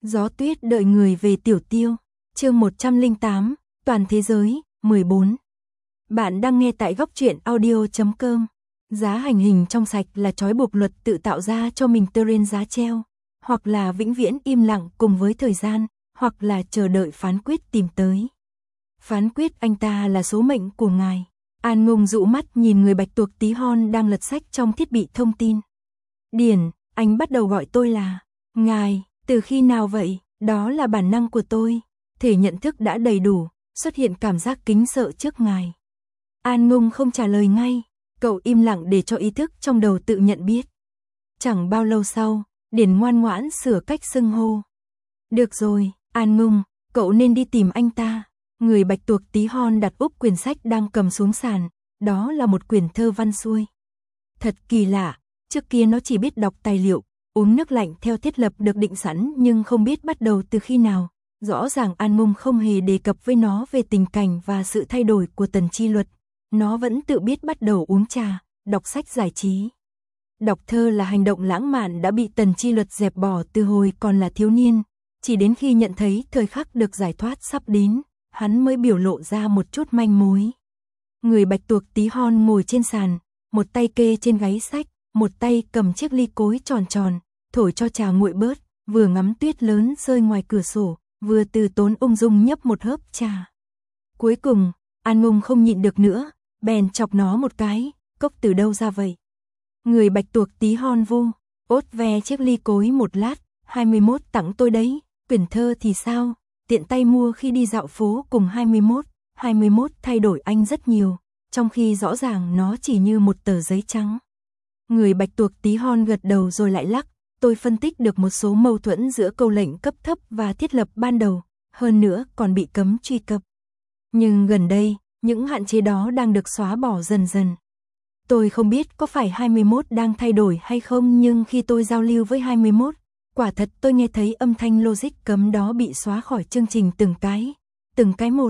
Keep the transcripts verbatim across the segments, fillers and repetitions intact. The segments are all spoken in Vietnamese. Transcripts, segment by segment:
Gió tuyết đợi người về Tiểu Tiêu. Chương một trăm lẻ tám, Toàn thế giới, mười bốn. Bạn đang nghe tại góc truyện audio chấm com. Giá hành hình trong sạch là trói buộc luật tự tạo ra cho mình terrain giá treo, hoặc là vĩnh viễn im lặng cùng với thời gian, hoặc là chờ đợi phán quyết tìm tới. Phán quyết anh ta là số mệnh của ngài. An Ngùng dụ mắt nhìn người bạch tuộc tí hon đang lật sách trong thiết bị thông tin. Điển, anh bắt đầu gọi tôi là ngài, từ khi nào vậy? Đó là bản năng của tôi. Thể nhận thức đã đầy đủ, xuất hiện cảm giác kính sợ trước ngài. An Ngùng không trả lời ngay, cậu im lặng để cho ý thức trong đầu tự nhận biết. Chẳng bao lâu sau, Điển ngoan ngoãn sửa cách xưng hô. Được rồi, An Ngùng, cậu nên đi tìm anh ta. Người bạch tuộc tí hon đặt úp quyển sách đang cầm xuống sàn, đó là một quyển thơ văn xuôi. Thật kỳ lạ, trước kia nó chỉ biết đọc tài liệu, uống nước lạnh theo thiết lập được định sẵn nhưng không biết bắt đầu từ khi nào. Rõ ràng An Ngùng không hề đề cập với nó về tình cảnh và sự thay đổi của Tần Chi Luật. Nó vẫn tự biết bắt đầu uống trà, đọc sách giải trí. Đọc thơ là hành động lãng mạn đã bị Tần Chi Luật dẹp bỏ từ hồi còn là thiếu niên. Chỉ đến khi nhận thấy thời khắc được giải thoát sắp đến, hắn mới biểu lộ ra một chút manh mối. Người bạch tuộc tí hon ngồi trên sàn, một tay kê trên gáy sách, một tay cầm chiếc ly cối tròn tròn, thổi cho trà nguội bớt, vừa ngắm tuyết lớn rơi ngoài cửa sổ, vừa từ tốn ung dung nhấp một hớp trà. Cuối cùng, An Ngùng không nhịn được nữa, bèn chọc nó một cái, cốc từ đâu ra vậy? Người bạch tuộc tí hon vu, ốt ve chiếc ly cối một lát, hai mươi mốt tặng tôi đấy, quyển thơ thì sao? Tiện tay mua khi đi dạo phố cùng hai mươi mốt, hai mươi mốt thay đổi anh rất nhiều, trong khi rõ ràng nó chỉ như một tờ giấy trắng. Người bạch tuộc tí hon gật đầu rồi lại lắc, tôi phân tích được một số mâu thuẫn giữa câu lệnh cấp thấp và thiết lập ban đầu, hơn nữa còn bị cấm truy cập. Nhưng gần đây, những hạn chế đó đang được xóa bỏ dần dần. Tôi không biết có phải hai mươi mốt đang thay đổi hay không, nhưng khi tôi giao lưu với hai mươi mốt, quả thật tôi nghe thấy âm thanh logic cấm đó bị xóa khỏi chương trình từng cái, từng cái một.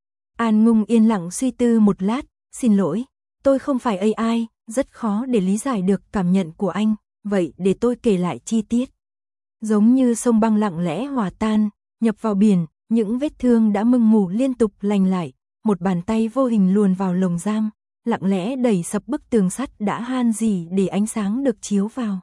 An Ngùng yên lặng suy tư một lát, xin lỗi, tôi không phải a i, rất khó để lý giải được cảm nhận của anh, vậy để tôi kể lại chi tiết. Giống như sông băng lặng lẽ hòa tan, nhập vào biển, những vết thương đã mưng mủ liên tục lành lại, một bàn tay vô hình luồn vào lồng giam, lặng lẽ đẩy sập bức tường sắt đã han gì để ánh sáng được chiếu vào.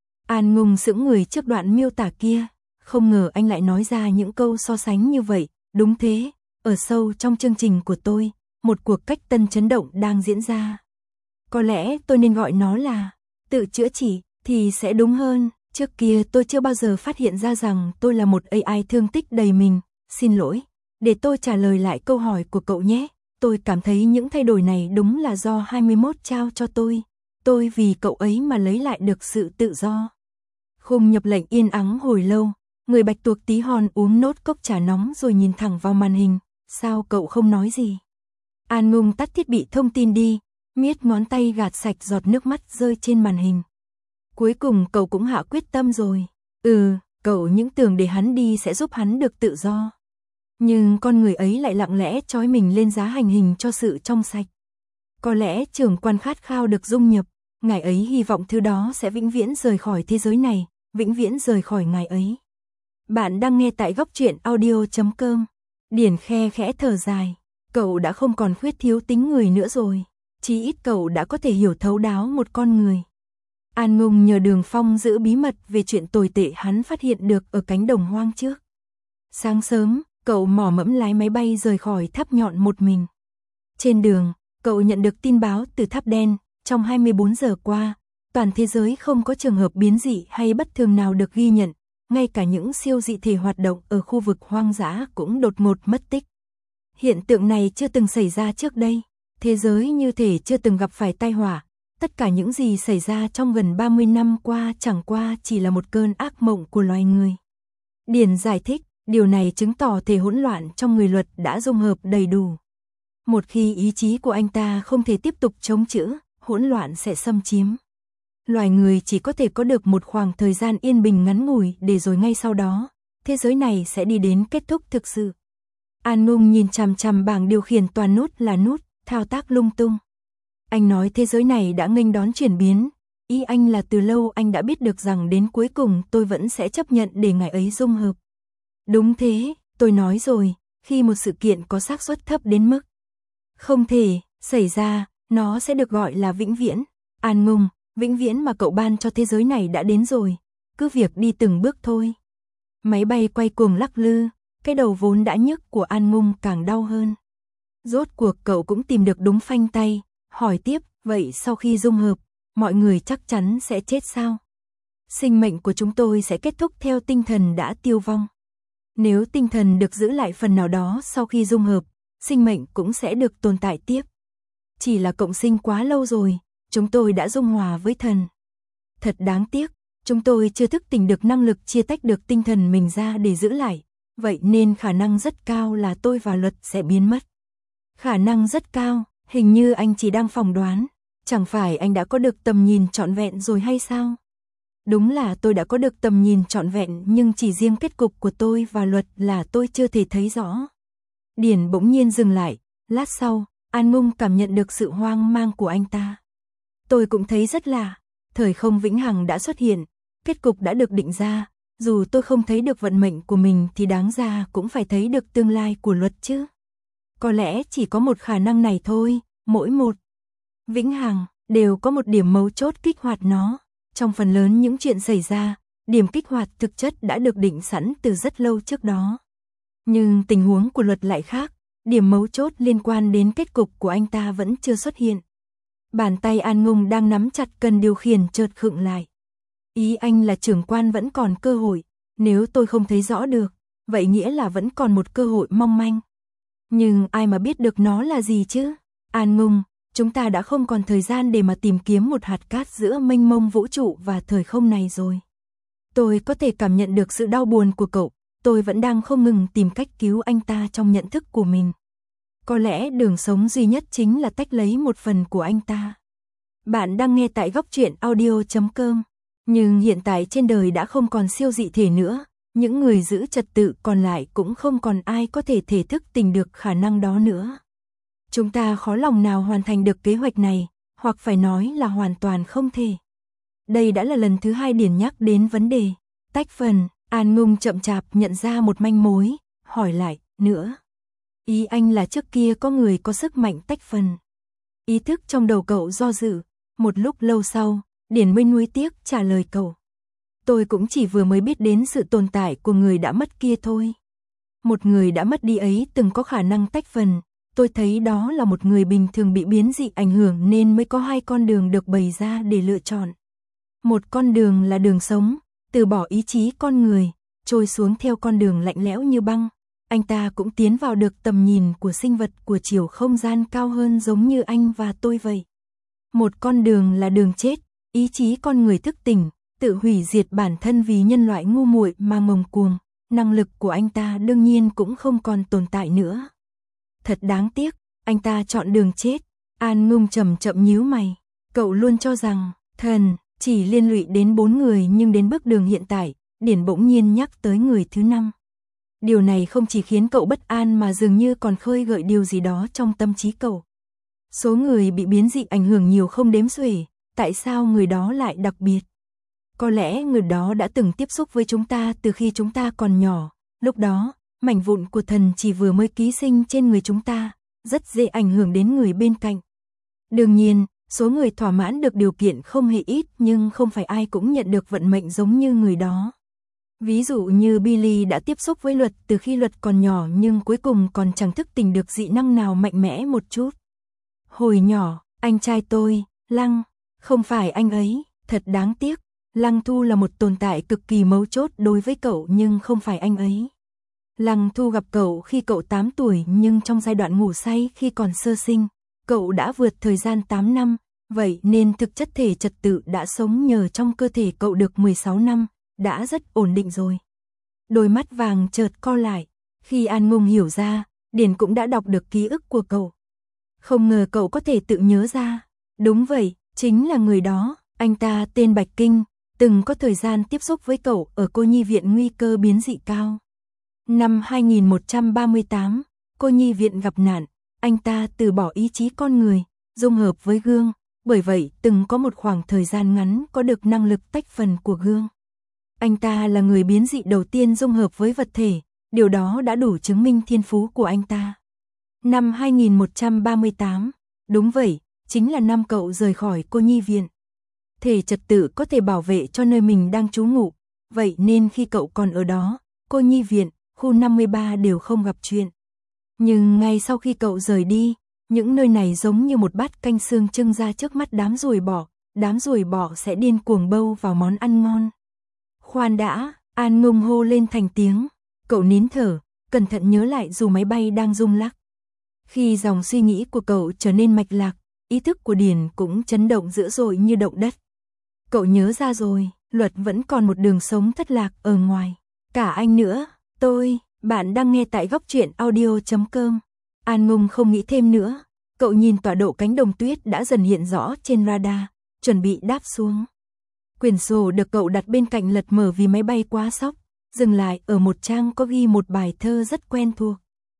An Ngùng sững người trước đoạn miêu tả kia, không ngờ anh lại nói ra những câu so sánh như vậy, đúng thế, ở sâu trong chương trình của tôi, một cuộc cách tân chấn động đang diễn ra. Có lẽ tôi nên gọi nó là tự chữa trị thì sẽ đúng hơn, trước kia tôi chưa bao giờ phát hiện ra rằng tôi là một a i thương tích đầy mình, xin lỗi, để tôi trả lời lại câu hỏi của cậu nhé, tôi cảm thấy những thay đổi này đúng là do hai mươi mốt trao cho tôi, tôi vì cậu ấy mà lấy lại được sự tự do. Khung nhập lệnh yên ắng hồi lâu, người bạch tuộc tí hon uống nốt cốc trà nóng rồi nhìn thẳng vào màn hình, sao cậu không nói gì? An Ngùng tắt thiết bị thông tin đi, miết ngón tay gạt sạch giọt nước mắt rơi trên màn hình. Cuối cùng cậu cũng hạ quyết tâm rồi. Ừ, cậu những tưởng để hắn đi sẽ giúp hắn được tự do. Nhưng con người ấy lại lặng lẽ trói mình lên giá hành hình cho sự trong sạch. Có lẽ trưởng quan khát khao được dung nhập, ngài ấy hy vọng thứ đó sẽ vĩnh viễn rời khỏi thế giới này, vĩnh viễn rời khỏi ngài ấy. Bạn đang nghe tại góc truyện audio chấm com. Điển khe khẽ thở dài, cậu đã không còn khuyết thiếu tính người nữa rồi, chí ít cậu đã có thể hiểu thấu đáo một con người. An Ngùng nhờ Đường Phong giữ bí mật về chuyện tồi tệ hắn phát hiện được ở cánh đồng hoang trước. Sáng sớm, cậu mò mẫm lái máy bay rời khỏi tháp nhọn một mình. Trên đường, cậu nhận được tin báo từ tháp đen, trong hai mươi bốn giờ qua, toàn thế giới không có trường hợp biến dị hay bất thường nào được ghi nhận, ngay cả những siêu dị thể hoạt động ở khu vực hoang dã cũng đột ngột mất tích. Hiện tượng này chưa từng xảy ra trước đây, thế giới như thể chưa từng gặp phải tai họa, tất cả những gì xảy ra trong gần ba mươi năm qua chẳng qua chỉ là một cơn ác mộng của loài người. Điển giải thích, điều này chứng tỏ thể hỗn loạn trong người luật đã dung hợp đầy đủ. Một khi ý chí của anh ta không thể tiếp tục chống chữ, hỗn loạn sẽ xâm chiếm. Loài người chỉ có thể có được một khoảng thời gian yên bình ngắn ngủi để rồi ngay sau đó, thế giới này sẽ đi đến kết thúc thực sự. An Ngùng nhìn chằm chằm bảng điều khiển toàn nút là nút, thao tác lung tung. Anh nói thế giới này đã nghênh đón chuyển biến, ý anh là từ lâu anh đã biết được rằng đến cuối cùng tôi vẫn sẽ chấp nhận để ngài ấy dung hợp. Đúng thế, tôi nói rồi, khi một sự kiện có xác suất thấp đến mức không thể xảy ra, nó sẽ được gọi là vĩnh viễn. An Ngung, vĩnh viễn mà cậu ban cho thế giới này đã đến rồi, cứ việc đi từng bước thôi. Máy bay quay cuồng lắc lư, cái đầu vốn đã nhức của An Ngung càng đau hơn. Rốt cuộc cậu cũng tìm được đúng phanh tay, hỏi tiếp, vậy sau khi dung hợp, mọi người chắc chắn sẽ chết sao? Sinh mệnh của chúng tôi sẽ kết thúc theo tinh thần đã tiêu vong. Nếu tinh thần được giữ lại phần nào đó sau khi dung hợp, sinh mệnh cũng sẽ được tồn tại tiếp. Chỉ là cộng sinh quá lâu rồi, chúng tôi đã dung hòa với thần. Thật đáng tiếc, chúng tôi chưa thức tỉnh được năng lực chia tách được tinh thần mình ra để giữ lại, vậy nên khả năng rất cao là tôi và Luật sẽ biến mất. Khả năng rất cao, hình như anh chỉ đang phỏng đoán, chẳng phải anh đã có được tầm nhìn trọn vẹn rồi hay sao? Đúng là tôi đã có được tầm nhìn trọn vẹn, nhưng chỉ riêng kết cục của tôi và Luật là tôi chưa thể thấy rõ. Điển bỗng nhiên dừng lại, lát sau, An Ngung cảm nhận được sự hoang mang của anh ta. Tôi cũng thấy rất lạ, thời không vĩnh hằng đã xuất hiện, kết cục đã được định ra, dù tôi không thấy được vận mệnh của mình thì đáng ra cũng phải thấy được tương lai của Luật chứ. Có lẽ chỉ có một khả năng này thôi, mỗi một vĩnh hằng đều có một điểm mấu chốt kích hoạt nó. Trong phần lớn những chuyện xảy ra, điểm kích hoạt thực chất đã được định sẵn từ rất lâu trước đó. Nhưng tình huống của Luật lại khác, điểm mấu chốt liên quan đến kết cục của anh ta vẫn chưa xuất hiện. Bàn tay An Ngung đang nắm chặt cần điều khiển chợt khựng lại. Ý anh là trưởng quan vẫn còn cơ hội, nếu tôi không thấy rõ được, vậy nghĩa là vẫn còn một cơ hội mong manh. Nhưng ai mà biết được nó là gì chứ? An Ngung, chúng ta đã không còn thời gian để mà tìm kiếm một hạt cát giữa mênh mông vũ trụ và thời không này rồi. Tôi có thể cảm nhận được sự đau buồn của cậu, tôi vẫn đang không ngừng tìm cách cứu anh ta trong nhận thức của mình. Có lẽ đường sống duy nhất chính là tách lấy một phần của anh ta. Bạn đang nghe tại góc truyện audio chấm com, nhưng hiện tại trên đời đã không còn siêu dị thể nữa, những người giữ trật tự còn lại cũng không còn ai có thể thể thức tỉnh được khả năng đó nữa. Chúng ta khó lòng nào hoàn thành được kế hoạch này, hoặc phải nói là hoàn toàn không thể. Đây đã là lần thứ hai Điển nhắc đến vấn đề tách phần. An Ngung chậm chạp nhận ra một manh mối, hỏi lại, nữa. Ý anh là trước kia có người có sức mạnh tách phần. Ý thức trong đầu cậu do dự, một lúc lâu sau, Điển mới nuối tiếc trả lời cậu. Tôi cũng chỉ vừa mới biết đến sự tồn tại của người đã mất kia thôi. Một người đã mất đi ấy từng có khả năng tách phần, tôi thấy đó là một người bình thường bị biến dị ảnh hưởng nên mới có hai con đường được bày ra để lựa chọn. Một con đường là đường sống, từ bỏ ý chí con người, trôi xuống theo con đường lạnh lẽo như băng. Anh ta cũng tiến vào được tầm nhìn của sinh vật của chiều không gian cao hơn giống như anh và tôi vậy. Một con đường là đường chết, ý chí con người thức tỉnh, tự hủy diệt bản thân vì nhân loại ngu muội mà ngông cuồng. Năng lực của anh ta đương nhiên cũng không còn tồn tại nữa. Thật đáng tiếc, anh ta chọn đường chết. An Ngung chậm chậm nhíu mày. Cậu luôn cho rằng thần chỉ liên lụy đến bốn người, nhưng đến bước đường hiện tại, Điển bỗng nhiên nhắc tới người thứ năm. Điều này không chỉ khiến cậu bất an mà dường như còn khơi gợi điều gì đó trong tâm trí cậu. Số người bị biến dị ảnh hưởng nhiều không đếm xuể, tại sao người đó lại đặc biệt? Có lẽ người đó đã từng tiếp xúc với chúng ta từ khi chúng ta còn nhỏ, lúc đó, mảnh vụn của thần chỉ vừa mới ký sinh trên người chúng ta, rất dễ ảnh hưởng đến người bên cạnh. Đương nhiên, số người thỏa mãn được điều kiện không hề ít, nhưng không phải ai cũng nhận được vận mệnh giống như người đó. Ví dụ như Billy đã tiếp xúc với Luật từ khi Luật còn nhỏ nhưng cuối cùng còn chẳng thức tỉnh được dị năng nào mạnh mẽ một chút. Hồi nhỏ, anh trai tôi, Lăng, không phải anh ấy, thật đáng tiếc. Lăng Thu là một tồn tại cực kỳ mấu chốt đối với cậu nhưng không phải anh ấy. Lăng Thu gặp cậu khi cậu tám tuổi nhưng trong giai đoạn ngủ say khi còn sơ sinh, cậu đã vượt thời gian tám năm, vậy nên thực chất thể trật tự đã sống nhờ trong cơ thể cậu được mười sáu năm, đã rất ổn định rồi. Đôi mắt vàng chợt co lại, khi An Ngung hiểu ra, Điển cũng đã đọc được ký ức của cậu. Không ngờ cậu có thể tự nhớ ra, đúng vậy, chính là người đó, anh ta tên Bạch Kinh, từng có thời gian tiếp xúc với cậu ở cô nhi viện nguy cơ biến dị cao. Năm hai nghìn một trăm ba mươi tám, cô nhi viện gặp nạn, anh ta từ bỏ ý chí con người, dung hợp với gương, bởi vậy từng có một khoảng thời gian ngắn có được năng lực tách phần của gương. Anh ta là người biến dị đầu tiên dung hợp với vật thể, điều đó đã đủ chứng minh thiên phú của anh ta. Năm hai nghìn một trăm ba mươi tám, đúng vậy, chính là năm cậu rời khỏi cô nhi viện. Thể trật tự có thể bảo vệ cho nơi mình đang trú ngụ, vậy nên khi cậu còn ở đó, cô nhi viện, khu năm mươi ba đều không gặp chuyện. Nhưng ngay sau khi cậu rời đi, những nơi này giống như một bát canh xương trưng ra trước mắt đám ruồi bọ, đám ruồi bọ sẽ điên cuồng bâu vào món ăn ngon. Khoan đã, An Ngông hô lên thành tiếng, cậu nín thở, cẩn thận nhớ lại dù máy bay đang rung lắc. Khi dòng suy nghĩ của cậu trở nên mạch lạc, ý thức của Điền cũng chấn động dữ dội như động đất. Cậu nhớ ra rồi, Luật vẫn còn một đường sống thất lạc ở ngoài. Cả anh nữa, tôi, bạn đang nghe tại góc truyện audio chấm com. An Ngông không nghĩ thêm nữa, cậu nhìn tọa độ cánh đồng tuyết đã dần hiện rõ trên radar, chuẩn bị đáp xuống. Quyển sổ được cậu đặt bên cạnh lật mở vì máy bay quá sốc, dừng lại ở một trang có ghi một bài thơ rất quen thuộc.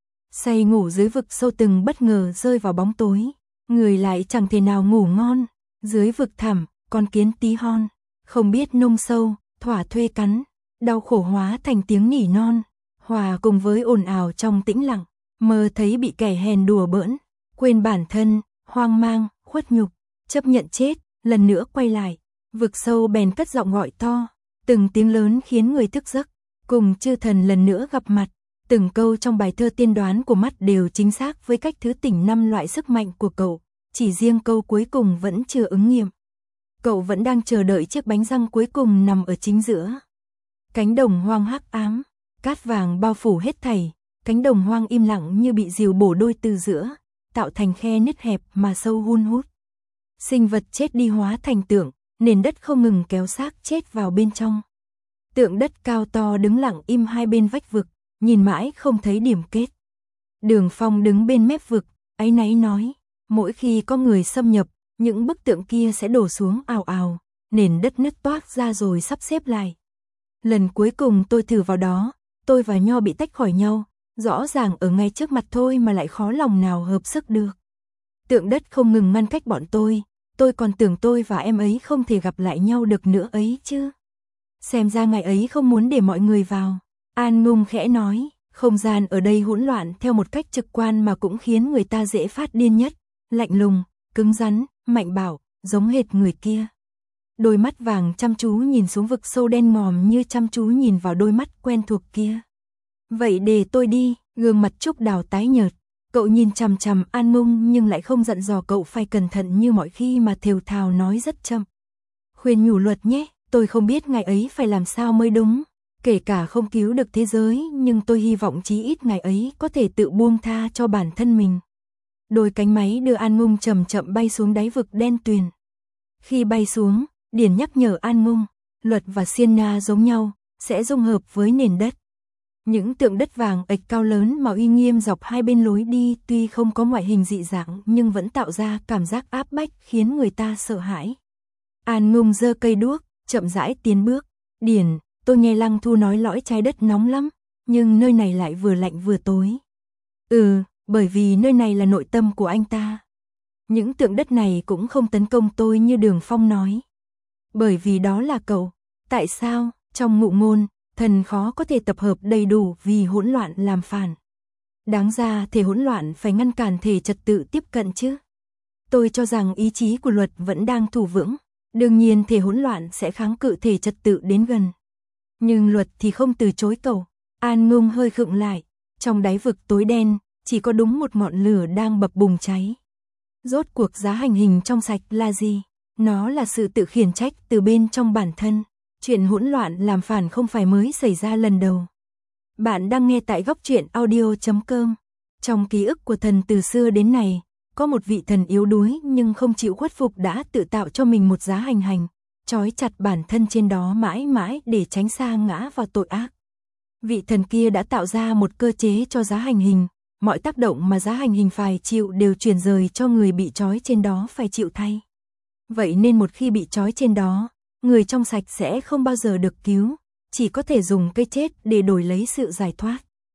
Say ngủ dưới vực sâu từng bất ngờ rơi vào bóng tối, người lại chẳng thể nào ngủ ngon, dưới vực thẳm, con kiến tí hon, không biết nông sâu, thỏa thuê cắn, đau khổ hóa thành tiếng nỉ non, hòa cùng với ồn ào trong tĩnh lặng, mơ thấy bị kẻ hèn đùa bỡn, quên bản thân, hoang mang, khuất nhục, chấp nhận chết, lần nữa quay lại, vực sâu bèn cất giọng gọi to, từng tiếng lớn khiến người thức giấc, cùng chư thần lần nữa gặp mặt, từng câu trong bài thơ tiên đoán của mắt đều chính xác với cách thứ tỉnh năm loại sức mạnh của cậu, chỉ riêng câu cuối cùng vẫn chưa ứng nghiệm. Cậu vẫn đang chờ đợi chiếc bánh răng cuối cùng nằm ở chính giữa. Cánh đồng hoang hắc ám, cát vàng bao phủ hết thảy, cánh đồng hoang im lặng như bị rìu bổ đôi từ giữa, tạo thành khe nứt hẹp mà sâu hun hút. Sinh vật chết đi hóa thành tượng, nền đất không ngừng kéo xác chết vào bên trong. Tượng đất cao to đứng lặng im hai bên vách vực, nhìn mãi không thấy điểm kết. Đường Phong đứng bên mép vực, áy náy nói, mỗi khi có người xâm nhập, những bức tượng kia sẽ đổ xuống ào ào, nền đất nứt toác ra rồi sắp xếp lại. Lần cuối cùng tôi thử vào đó, tôi và Nho bị tách khỏi nhau, rõ ràng ở ngay trước mặt thôi mà lại khó lòng nào hợp sức được. Tượng đất không ngừng ngăn cách bọn tôi, tôi còn tưởng tôi và em ấy không thể gặp lại nhau được nữa ấy chứ. Xem ra ngày ấy không muốn để mọi người vào. An Ngông khẽ nói, không gian ở đây hỗn loạn theo một cách trực quan mà cũng khiến người ta dễ phát điên nhất, lạnh lùng, cứng rắn, mạnh bạo, giống hệt người kia. Đôi mắt vàng chăm chú nhìn xuống vực sâu đen ngòm như chăm chú nhìn vào đôi mắt quen thuộc kia. Vậy để tôi đi, gương mặt Trúc Đào tái nhợt, cậu nhìn chằm chằm An Ngông nhưng lại không dặn dò cậu phải cẩn thận như mọi khi mà thều thào nói rất chậm. Khuyên nhủ Luật nhé, tôi không biết ngày ấy phải làm sao mới đúng, kể cả không cứu được thế giới nhưng tôi hy vọng chí ít ngày ấy có thể tự buông tha cho bản thân mình. Đôi cánh máy đưa An Ngông chậm chậm bay xuống đáy vực đen tuyền. Khi bay xuống, Điền nhắc nhở An Ngông, Luật và Sienna giống nhau, sẽ dung hợp với nền đất. Những tượng đất vàng ạch cao lớn mà uy nghiêm dọc hai bên lối đi tuy không có ngoại hình dị dạng nhưng vẫn tạo ra cảm giác áp bách khiến người ta sợ hãi. An Ngông giơ cây đuốc, chậm rãi tiến bước. Điền, tôi nghe Lăng Thu nói lõi trái đất nóng lắm, nhưng nơi này lại vừa lạnh vừa tối. Ừ, bởi vì nơi này là nội tâm của anh ta. Những tượng đất này cũng không tấn công tôi như Đường Phong nói. Bởi vì đó là cậu. Tại sao, trong ngụ ngôn, thần khó có thể tập hợp đầy đủ vì hỗn loạn làm phản. Đáng ra thể hỗn loạn phải ngăn cản thể trật tự tiếp cận chứ. Tôi cho rằng ý chí của Luật vẫn đang thủ vững. Đương nhiên thể hỗn loạn sẽ kháng cự thể trật tự đến gần. Nhưng Luật thì không từ chối cậu. An Ngông hơi khựng lại. Trong đáy vực tối đen, chỉ có đúng một ngọn lửa đang bập bùng cháy. Rốt cuộc giá hành hình trong sạch là gì? Nó là sự tự khiển trách từ bên trong bản thân. Chuyện hỗn loạn làm phản không phải mới xảy ra lần đầu. Bạn đang nghe tại góc truyện audio chấm com. Trong ký ức của thần từ xưa đến nay, có một vị thần yếu đuối nhưng không chịu khuất phục đã tự tạo cho mình một giá hành hành, trói chặt bản thân trên đó mãi mãi để tránh sa ngã vào tội ác. Vị thần kia đã tạo ra một cơ chế cho giá hành hình, mọi tác động mà giá hành hình phải chịu đều chuyển rời cho người bị trói trên đó phải chịu thay. Vậy nên một khi bị trói trên đó, người trong sạch sẽ không bao giờ được cứu, chỉ có thể dùng cái chết để đổi lấy sự giải thoát.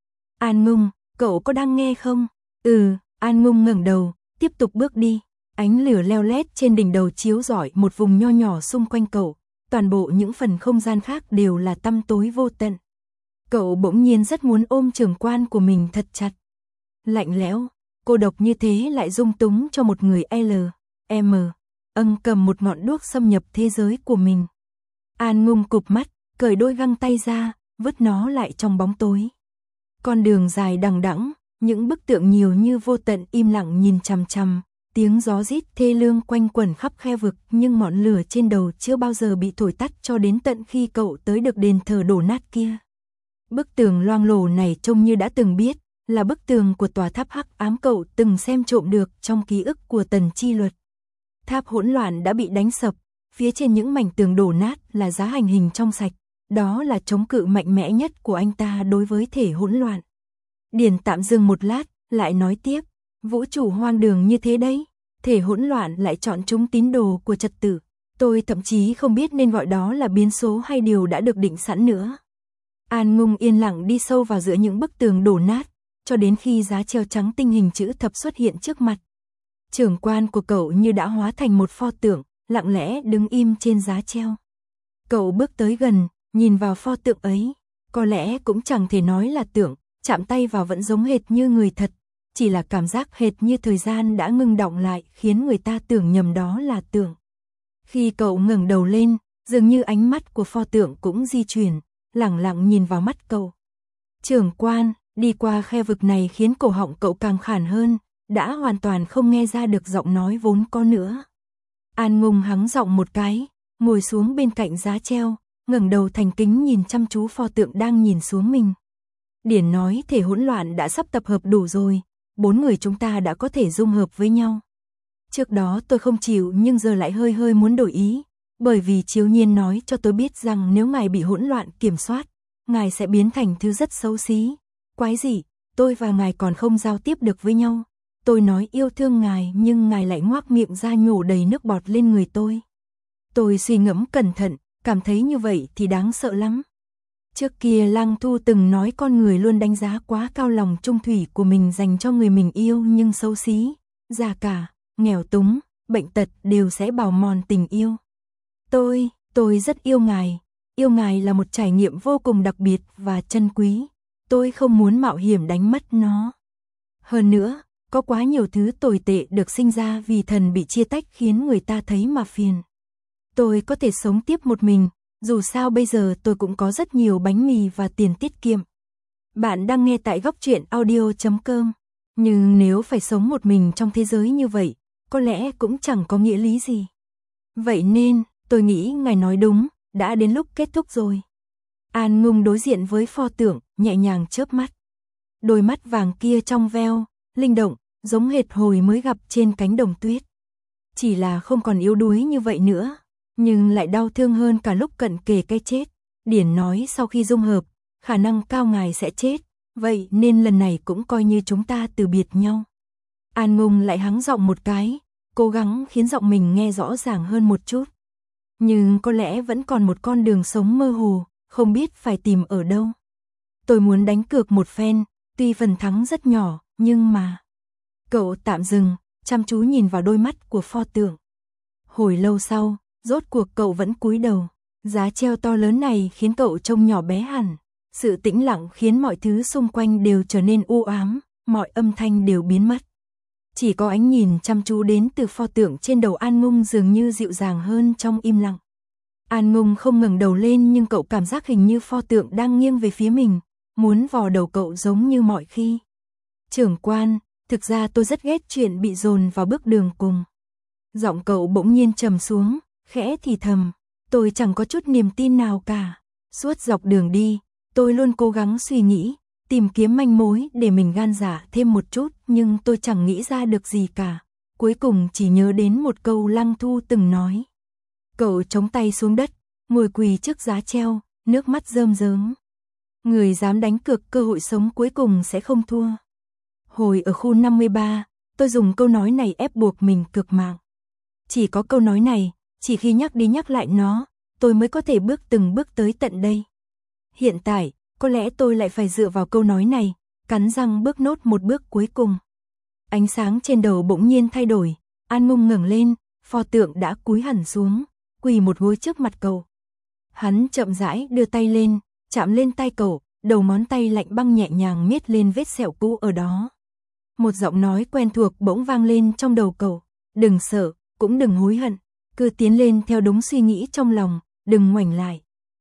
An Ngông, cậu có đang nghe không? Ừ, An Ngông ngẩng đầu, tiếp tục bước đi. Ánh lửa leo lét trên đỉnh đầu chiếu rọi một vùng nho nhỏ xung quanh cậu, toàn bộ những phần không gian khác đều là tăm tối vô tận. Cậu bỗng nhiên rất muốn ôm trưởng quan của mình thật chặt. Lạnh lẽo, cô độc như thế lại dung túng cho một người L, M, âng cầm một ngọn đuốc xâm nhập thế giới của mình. An Ngung cụp mắt, cởi đôi găng tay ra, vứt nó lại trong bóng tối. Con đường dài đằng đẵng, những bức tượng nhiều như vô tận im lặng nhìn chằm chằm, tiếng gió rít thê lương quanh quẩn khắp khe vực, nhưng ngọn lửa trên đầu chưa bao giờ bị thổi tắt cho đến tận khi cậu tới được đền thờ đổ nát kia. Bức tường loang lổ này trông như đã từng biết, là bức tường của tòa tháp hắc ám cậu từng xem trộm được trong ký ức của Tần Chi Luật. Tháp hỗn loạn đã bị đánh sập, phía trên những mảnh tường đổ nát là giá hành hình trong sạch, đó là chống cự mạnh mẽ nhất của anh ta đối với thể hỗn loạn. Điền tạm dừng một lát, lại nói tiếp, vũ trụ hoang đường như thế đấy, thể hỗn loạn lại chọn chúng tín đồ của trật tự, tôi thậm chí không biết nên gọi đó là biến số hay điều đã được định sẵn nữa. An Ngung yên lặng đi sâu vào giữa những bức tường đổ nát, cho đến khi giá treo trắng tinh hình chữ thập xuất hiện trước mặt. Trưởng quan của cậu như đã hóa thành một pho tượng, lặng lẽ đứng im trên giá treo. Cậu bước tới gần, nhìn vào pho tượng ấy, có lẽ cũng chẳng thể nói là tượng, chạm tay vào vẫn giống hệt như người thật, chỉ là cảm giác hệt như thời gian đã ngưng đọng lại khiến người ta tưởng nhầm đó là tượng. Khi cậu ngẩng đầu lên, dường như ánh mắt của pho tượng cũng di chuyển, lẳng lặng nhìn vào mắt cậu. Trưởng quan, đi qua khe vực này khiến cổ họng cậu càng khản hơn, đã hoàn toàn không nghe ra được giọng nói vốn có nữa. An Ngung hắng giọng một cái, ngồi xuống bên cạnh giá treo, ngẩng đầu thành kính nhìn chăm chú pho tượng đang nhìn xuống mình. Điển nói thể hỗn loạn đã sắp tập hợp đủ rồi, bốn người chúng ta đã có thể dung hợp với nhau. Trước đó tôi không chịu nhưng giờ lại hơi hơi muốn đổi ý, bởi vì Chiếu Nhiên nói cho tôi biết rằng nếu ngài bị hỗn loạn kiểm soát, ngài sẽ biến thành thứ rất xấu xí, quái dị, tôi và ngài còn không giao tiếp được với nhau. Tôi nói yêu thương ngài nhưng ngài lại ngoác miệng ra nhổ đầy nước bọt lên người tôi. Tôi suy ngẫm cẩn thận, cảm thấy như vậy thì đáng sợ lắm. Trước kia Lăng Thu từng nói con người luôn đánh giá quá cao lòng trung thủy của mình dành cho người mình yêu, nhưng xấu xí, già cả, nghèo túng, bệnh tật đều sẽ bào mòn tình yêu. Tôi, tôi rất yêu ngài, yêu ngài là một trải nghiệm vô cùng đặc biệt và chân quý. Tôi không muốn mạo hiểm đánh mất nó. Hơn nữa, có quá nhiều thứ tồi tệ được sinh ra vì thần bị chia tách khiến người ta thấy mà phiền. Tôi có thể sống tiếp một mình, dù sao bây giờ tôi cũng có rất nhiều bánh mì và tiền tiết kiệm. Bạn đang nghe tại góc truyện audio chấm com. Nhưng nếu phải sống một mình trong thế giới như vậy, có lẽ cũng chẳng có nghĩa lý gì. Vậy nên, tôi nghĩ ngài nói đúng, đã đến lúc kết thúc rồi. An Ngung đối diện với pho tượng, nhẹ nhàng chớp mắt. Đôi mắt vàng kia trong veo, linh động, giống hệt hồi mới gặp trên cánh đồng tuyết. Chỉ là không còn yếu đuối như vậy nữa, nhưng lại đau thương hơn cả lúc cận kề cái chết. Điển nói sau khi dung hợp, khả năng cao ngài sẽ chết, vậy nên lần này cũng coi như chúng ta từ biệt nhau. An Ngung lại hắng giọng một cái, cố gắng khiến giọng mình nghe rõ ràng hơn một chút. Nhưng có lẽ vẫn còn một con đường sống mơ hồ, không biết phải tìm ở đâu. Tôi muốn đánh cược một phen, tuy phần thắng rất nhỏ, nhưng mà... Cậu tạm dừng, chăm chú nhìn vào đôi mắt của pho tượng. Hồi lâu sau, rốt cuộc cậu vẫn cúi đầu. Giá treo to lớn này khiến cậu trông nhỏ bé hẳn. Sự tĩnh lặng khiến mọi thứ xung quanh đều trở nên u ám, mọi âm thanh đều biến mất. Chỉ có ánh nhìn chăm chú đến từ pho tượng trên đầu An Ngung dường như dịu dàng hơn trong im lặng. An Ngung không ngẩng đầu lên nhưng cậu cảm giác hình như pho tượng đang nghiêng về phía mình, muốn vò đầu cậu giống như mọi khi. Trưởng quan, thực ra tôi rất ghét chuyện bị dồn vào bước đường cùng. Giọng cậu bỗng nhiên trầm xuống, khẽ thì thầm, tôi chẳng có chút niềm tin nào cả. Suốt dọc đường đi, tôi luôn cố gắng suy nghĩ, tìm kiếm manh mối để mình gan dạ thêm một chút, nhưng tôi chẳng nghĩ ra được gì cả. Cuối cùng chỉ nhớ đến một câu Lăng Thu từng nói. Cậu chống tay xuống đất, ngồi quỳ trước giá treo, nước mắt rơm rớm. Người dám đánh cược cơ hội sống cuối cùng sẽ không thua. Hồi ở khu năm mươi ba, tôi dùng câu nói này ép buộc mình cược mạng. Chỉ có câu nói này, chỉ khi nhắc đi nhắc lại nó, tôi mới có thể bước từng bước tới tận đây. Hiện tại, có lẽ tôi lại phải dựa vào câu nói này, cắn răng bước nốt một bước cuối cùng. Ánh sáng trên đầu bỗng nhiên thay đổi, An Ngung ngẩng lên, pho tượng đã cúi hẳn xuống, quỳ một gối trước mặt cậu. Hắn chậm rãi đưa tay lên, chạm lên tay cậu, đầu ngón tay lạnh băng nhẹ nhàng miết lên vết sẹo cũ ở đó. Một giọng nói quen thuộc bỗng vang lên trong đầu cậu, đừng sợ, cũng đừng hối hận, cứ tiến lên theo đúng suy nghĩ trong lòng, đừng ngoảnh lại.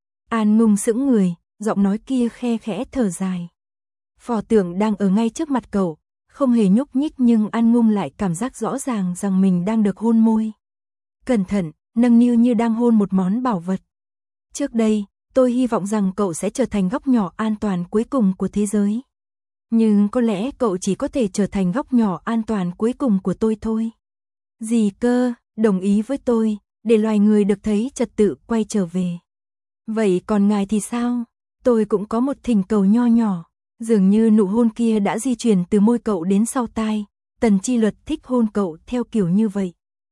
An Ngung sững người, giọng nói kia khe khẽ thở dài. Pho tượng đang ở ngay trước mặt cậu, không hề nhúc nhích nhưng An Ngung lại cảm giác rõ ràng rằng mình đang được hôn môi. Cẩn thận, nâng niu như đang hôn một món bảo vật. Trước đây, tôi hy vọng rằng cậu sẽ trở thành góc nhỏ an toàn cuối cùng của thế giới. Nhưng có lẽ cậu chỉ có thể trở thành góc nhỏ an toàn cuối cùng của tôi thôi. Gì cơ, đồng ý với tôi, để loài người được thấy trật tự quay trở về. Vậy còn ngài thì sao? Tôi cũng có một thỉnh cầu nho nhỏ. Dường như nụ hôn kia đã di chuyển từ môi cậu đến sau tai. Tần Chi Luật thích hôn cậu theo kiểu như vậy.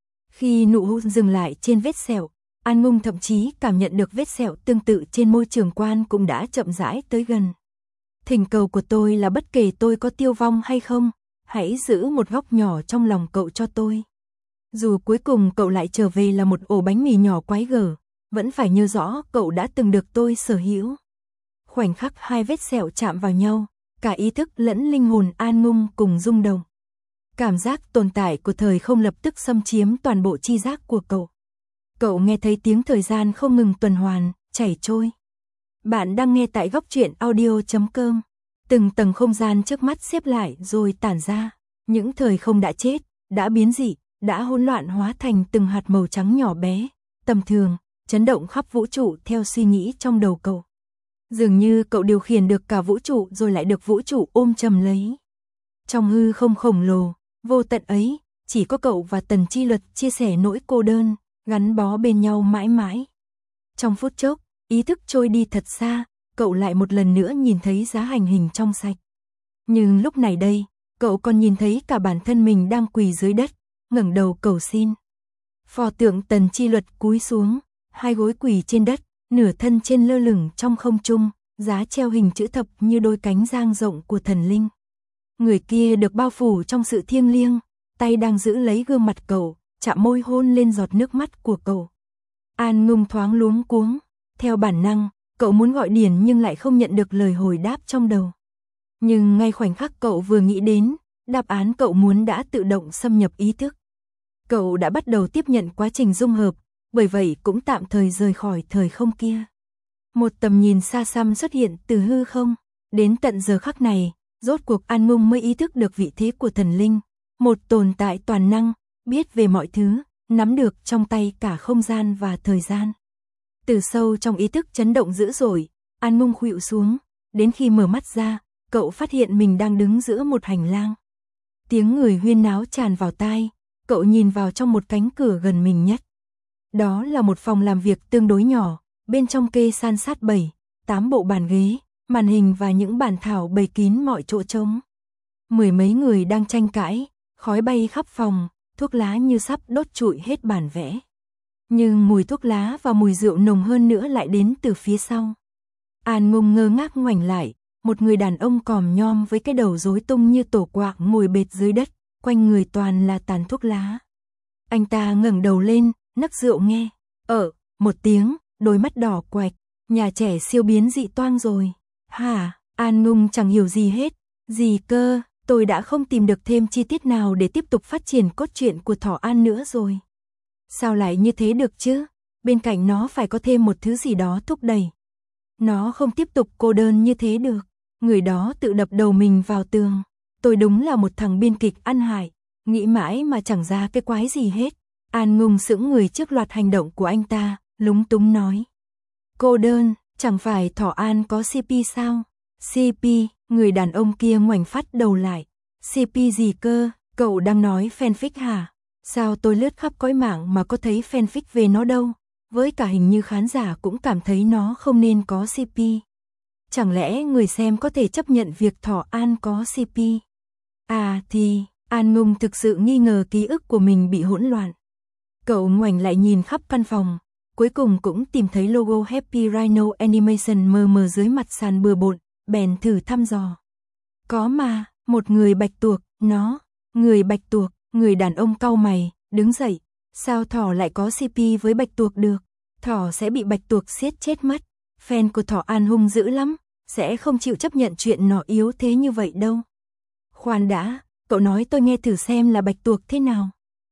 Khi nụ hôn dừng lại trên vết sẹo, An Ngung thậm chí cảm nhận được vết sẹo tương tự trên môi Trường Quan cũng đã chậm rãi tới gần. Thỉnh cầu của tôi là bất kể tôi có tiêu vong hay không, hãy giữ một góc nhỏ trong lòng cậu cho tôi. Dù cuối cùng cậu lại trở về là một ổ bánh mì nhỏ quái gở, vẫn phải nhớ rõ cậu đã từng được tôi sở hữu. Khoảnh khắc hai vết sẹo chạm vào nhau, cả ý thức lẫn linh hồn An Ngung cùng rung động. Cảm giác tồn tại của thời không lập tức xâm chiếm toàn bộ tri giác của cậu. Cậu nghe thấy tiếng thời gian không ngừng tuần hoàn, chảy trôi. Bạn đang nghe tại góc truyện audio chấm com. Từng tầng không gian trước mắt xếp lại rồi tản ra. Những thời không đã chết, đã biến dị, đã hỗn loạn hóa thành từng hạt màu trắng nhỏ bé, tầm thường, chấn động khắp vũ trụ theo suy nghĩ trong đầu cậu. Dường như cậu điều khiển được cả vũ trụ rồi lại được vũ trụ ôm chầm lấy. Trong hư không khổng lồ, vô tận ấy, chỉ có cậu và Tần Chi Luật chia sẻ nỗi cô đơn, gắn bó bên nhau mãi mãi. Trong phút chốc, ý thức trôi đi thật xa, cậu lại một lần nữa nhìn thấy Giá Hành Hình trong sạch. Nhưng lúc này đây, cậu còn nhìn thấy cả bản thân mình đang quỳ dưới đất, ngẩng đầu cầu xin. Pho tượng Tần Chi Luật cúi xuống, hai gối quỳ trên đất, nửa thân trên lơ lửng trong không trung, giá treo hình chữ thập như đôi cánh dang rộng của thần linh. Người kia được bao phủ trong sự thiêng liêng, tay đang giữ lấy gương mặt cậu, chạm môi hôn lên giọt nước mắt của cậu. An Ngung thoáng luống cuống, theo bản năng, cậu muốn gọi Điển nhưng lại không nhận được lời hồi đáp trong đầu. Nhưng ngay khoảnh khắc cậu vừa nghĩ đến, đáp án cậu muốn đã tự động xâm nhập ý thức. Cậu đã bắt đầu tiếp nhận quá trình dung hợp, bởi vậy cũng tạm thời rời khỏi thời không kia. Một tầm nhìn xa xăm xuất hiện từ hư không, đến tận giờ khắc này, rốt cuộc An Ngung mới ý thức được vị thế của thần linh, một tồn tại toàn năng, biết về mọi thứ, nắm được trong tay cả không gian và thời gian. Từ sâu trong ý thức chấn động dữ dội, An Ngung khuỵu xuống, đến khi mở mắt ra, cậu phát hiện mình đang đứng giữa một hành lang. Tiếng người huyên náo tràn vào tai, cậu nhìn vào trong một cánh cửa gần mình nhất. Đó là một phòng làm việc tương đối nhỏ, bên trong kê san sát bảy, tám bộ bàn ghế, màn hình và những bản thảo bày kín mọi chỗ trống. Mười mấy người đang tranh cãi, khói bay khắp phòng, thuốc lá như sắp đốt trụi hết bản vẽ. Nhưng mùi thuốc lá và mùi rượu nồng hơn nữa lại đến từ phía sau. An Ngung ngơ ngác ngoảnh lại, một người đàn ông còm nhom với cái đầu rối tung như tổ quạc ngồi bệt dưới đất, quanh người toàn là tàn thuốc lá. Anh ta ngẩng đầu lên, nấc rượu nghe, ở, một tiếng, đôi mắt đỏ quạch, nhà trẻ siêu biến dị toang rồi. Hả, An Ngung chẳng hiểu gì hết, gì cơ, tôi đã không tìm được thêm chi tiết nào để tiếp tục phát triển cốt truyện của Thỏ An nữa rồi. Sao lại như thế được chứ, bên cạnh nó phải có thêm một thứ gì đó thúc đẩy. Nó không tiếp tục cô đơn như thế được, người đó tự đập đầu mình vào tường. Tôi đúng là một thằng biên kịch ăn hại, nghĩ mãi mà chẳng ra cái quái gì hết. An Ngung sững người trước loạt hành động của anh ta, lúng túng nói. Cô đơn, chẳng phải Thỏ An có xê pê sao? xê pê, người đàn ông kia ngoảnh phát đầu lại. xê pê gì cơ, cậu đang nói fanfic hả? Sao tôi lướt khắp cõi mạng mà có thấy fanfic về nó đâu? Với cả hình như khán giả cũng cảm thấy nó không nên có xê pê. Chẳng lẽ người xem có thể chấp nhận việc Thỏ An có xê pê? À thì, An Ngung thực sự nghi ngờ ký ức của mình bị hỗn loạn. Cậu ngoảnh lại nhìn khắp căn phòng, cuối cùng cũng tìm thấy logo Happy Rhino Animation mờ mờ dưới mặt sàn bừa bộn, bèn thử thăm dò. Có mà, một người bạch tuộc, nó, người bạch tuộc, người đàn ông cau mày, đứng dậy. Sao Thỏ lại có xê pê với bạch tuộc được? Thỏ sẽ bị bạch tuộc siết chết mất. Fan của Thỏ An hung dữ lắm, sẽ không chịu chấp nhận chuyện nó yếu thế như vậy đâu. Khoan đã, cậu nói tôi nghe thử xem là bạch tuộc thế nào.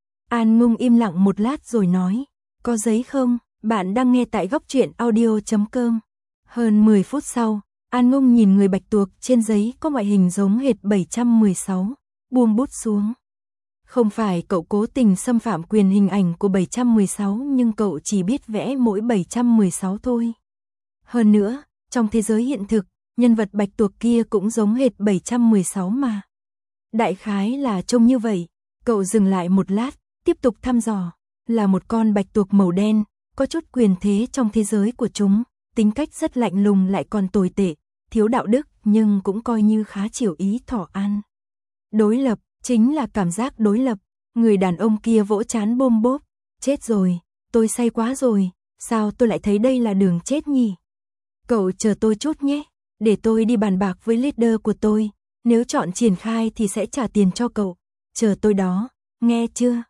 An Ngung im lặng một lát rồi nói, có giấy không? Bạn đang nghe tại góc truyện audio chấm com. Hơn mười phút sau, An Ngung nhìn người bạch tuộc trên giấy có ngoại hình giống hệt bảy trăm mười sáu, buông bút xuống. Không phải cậu cố tình xâm phạm quyền hình ảnh của bảy trăm mười sáu, nhưng cậu chỉ biết vẽ mỗi bảy trăm mười sáu thôi. Hơn nữa, trong thế giới hiện thực, nhân vật bạch tuộc kia cũng giống hệt bảy trăm mười sáu mà. Đại khái là trông như vậy. Cậu dừng lại một lát, tiếp tục thăm dò. Là một con bạch tuộc màu đen, có chút quyền thế trong thế giới của chúng, tính cách rất lạnh lùng lại còn tồi tệ, thiếu đạo đức nhưng cũng coi như khá chiều ý thỏ ăn. Đối lập, chính là cảm giác đối lập. Người đàn ông kia vỗ trán bôm bốp, chết rồi, tôi say quá rồi, sao tôi lại thấy đây là đường chết nhỉ? Cậu chờ tôi chút nhé, để tôi đi bàn bạc với leader của tôi, nếu chọn triển khai thì sẽ trả tiền cho cậu, chờ tôi đó, nghe chưa?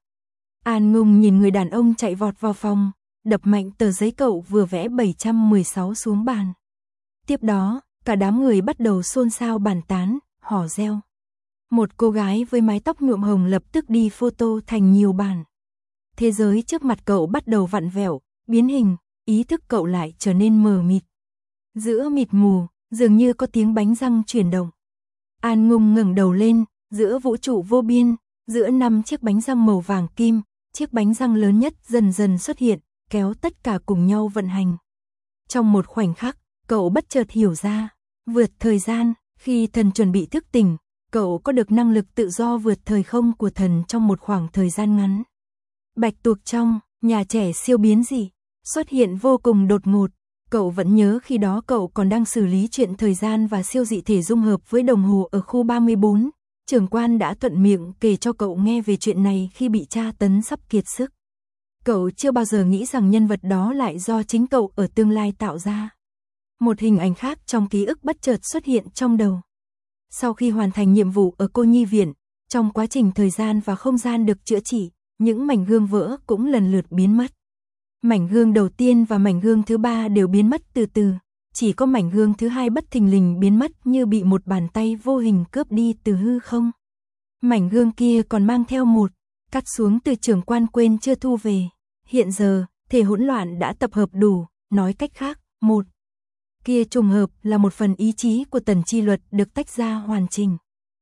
An Ngung nhìn người đàn ông chạy vọt vào phòng, đập mạnh tờ giấy cậu vừa vẽ bảy trăm mười sáu xuống bàn. Tiếp đó, cả đám người bắt đầu xôn xao bàn tán, hò reo. Một cô gái với mái tóc nhuộm hồng lập tức đi photo thành nhiều bản. Thế giới trước mặt cậu bắt đầu vặn vẹo, biến hình, ý thức cậu lại trở nên mờ mịt. Giữa mịt mù, dường như có tiếng bánh răng chuyển động. An Ngung ngẩng đầu lên, giữa vũ trụ vô biên, giữa năm chiếc bánh răng màu vàng kim, chiếc bánh răng lớn nhất dần dần xuất hiện, kéo tất cả cùng nhau vận hành. Trong một khoảnh khắc, cậu bất chợt hiểu ra, vượt thời gian, khi thần chuẩn bị thức tỉnh, cậu có được năng lực tự do vượt thời không của thần trong một khoảng thời gian ngắn. Bạch tuộc trong nhà trẻ siêu biến dị xuất hiện vô cùng đột ngột. Cậu vẫn nhớ khi đó cậu còn đang xử lý chuyện thời gian và siêu dị thể dung hợp với đồng hồ ở khu ba mươi bốn. Trưởng quan đã thuận miệng kể cho cậu nghe về chuyện này khi bị tra tấn sắp kiệt sức. Cậu chưa bao giờ nghĩ rằng nhân vật đó lại do chính cậu ở tương lai tạo ra. Một hình ảnh khác trong ký ức bất chợt xuất hiện trong đầu. Sau khi hoàn thành nhiệm vụ ở cô nhi viện, trong quá trình thời gian và không gian được chữa trị, những mảnh gương vỡ cũng lần lượt biến mất. Mảnh gương đầu tiên và mảnh gương thứ ba đều biến mất từ từ, chỉ có mảnh gương thứ hai bất thình lình biến mất như bị một bàn tay vô hình cướp đi từ hư không. Mảnh gương kia còn mang theo một, cắt xuống từ trưởng quan quên chưa thu về. Hiện giờ, thể hỗn loạn đã tập hợp đủ, nói cách khác, một. Kia trùng hợp là một phần ý chí của Tần Chi Luật được tách ra hoàn chỉnh.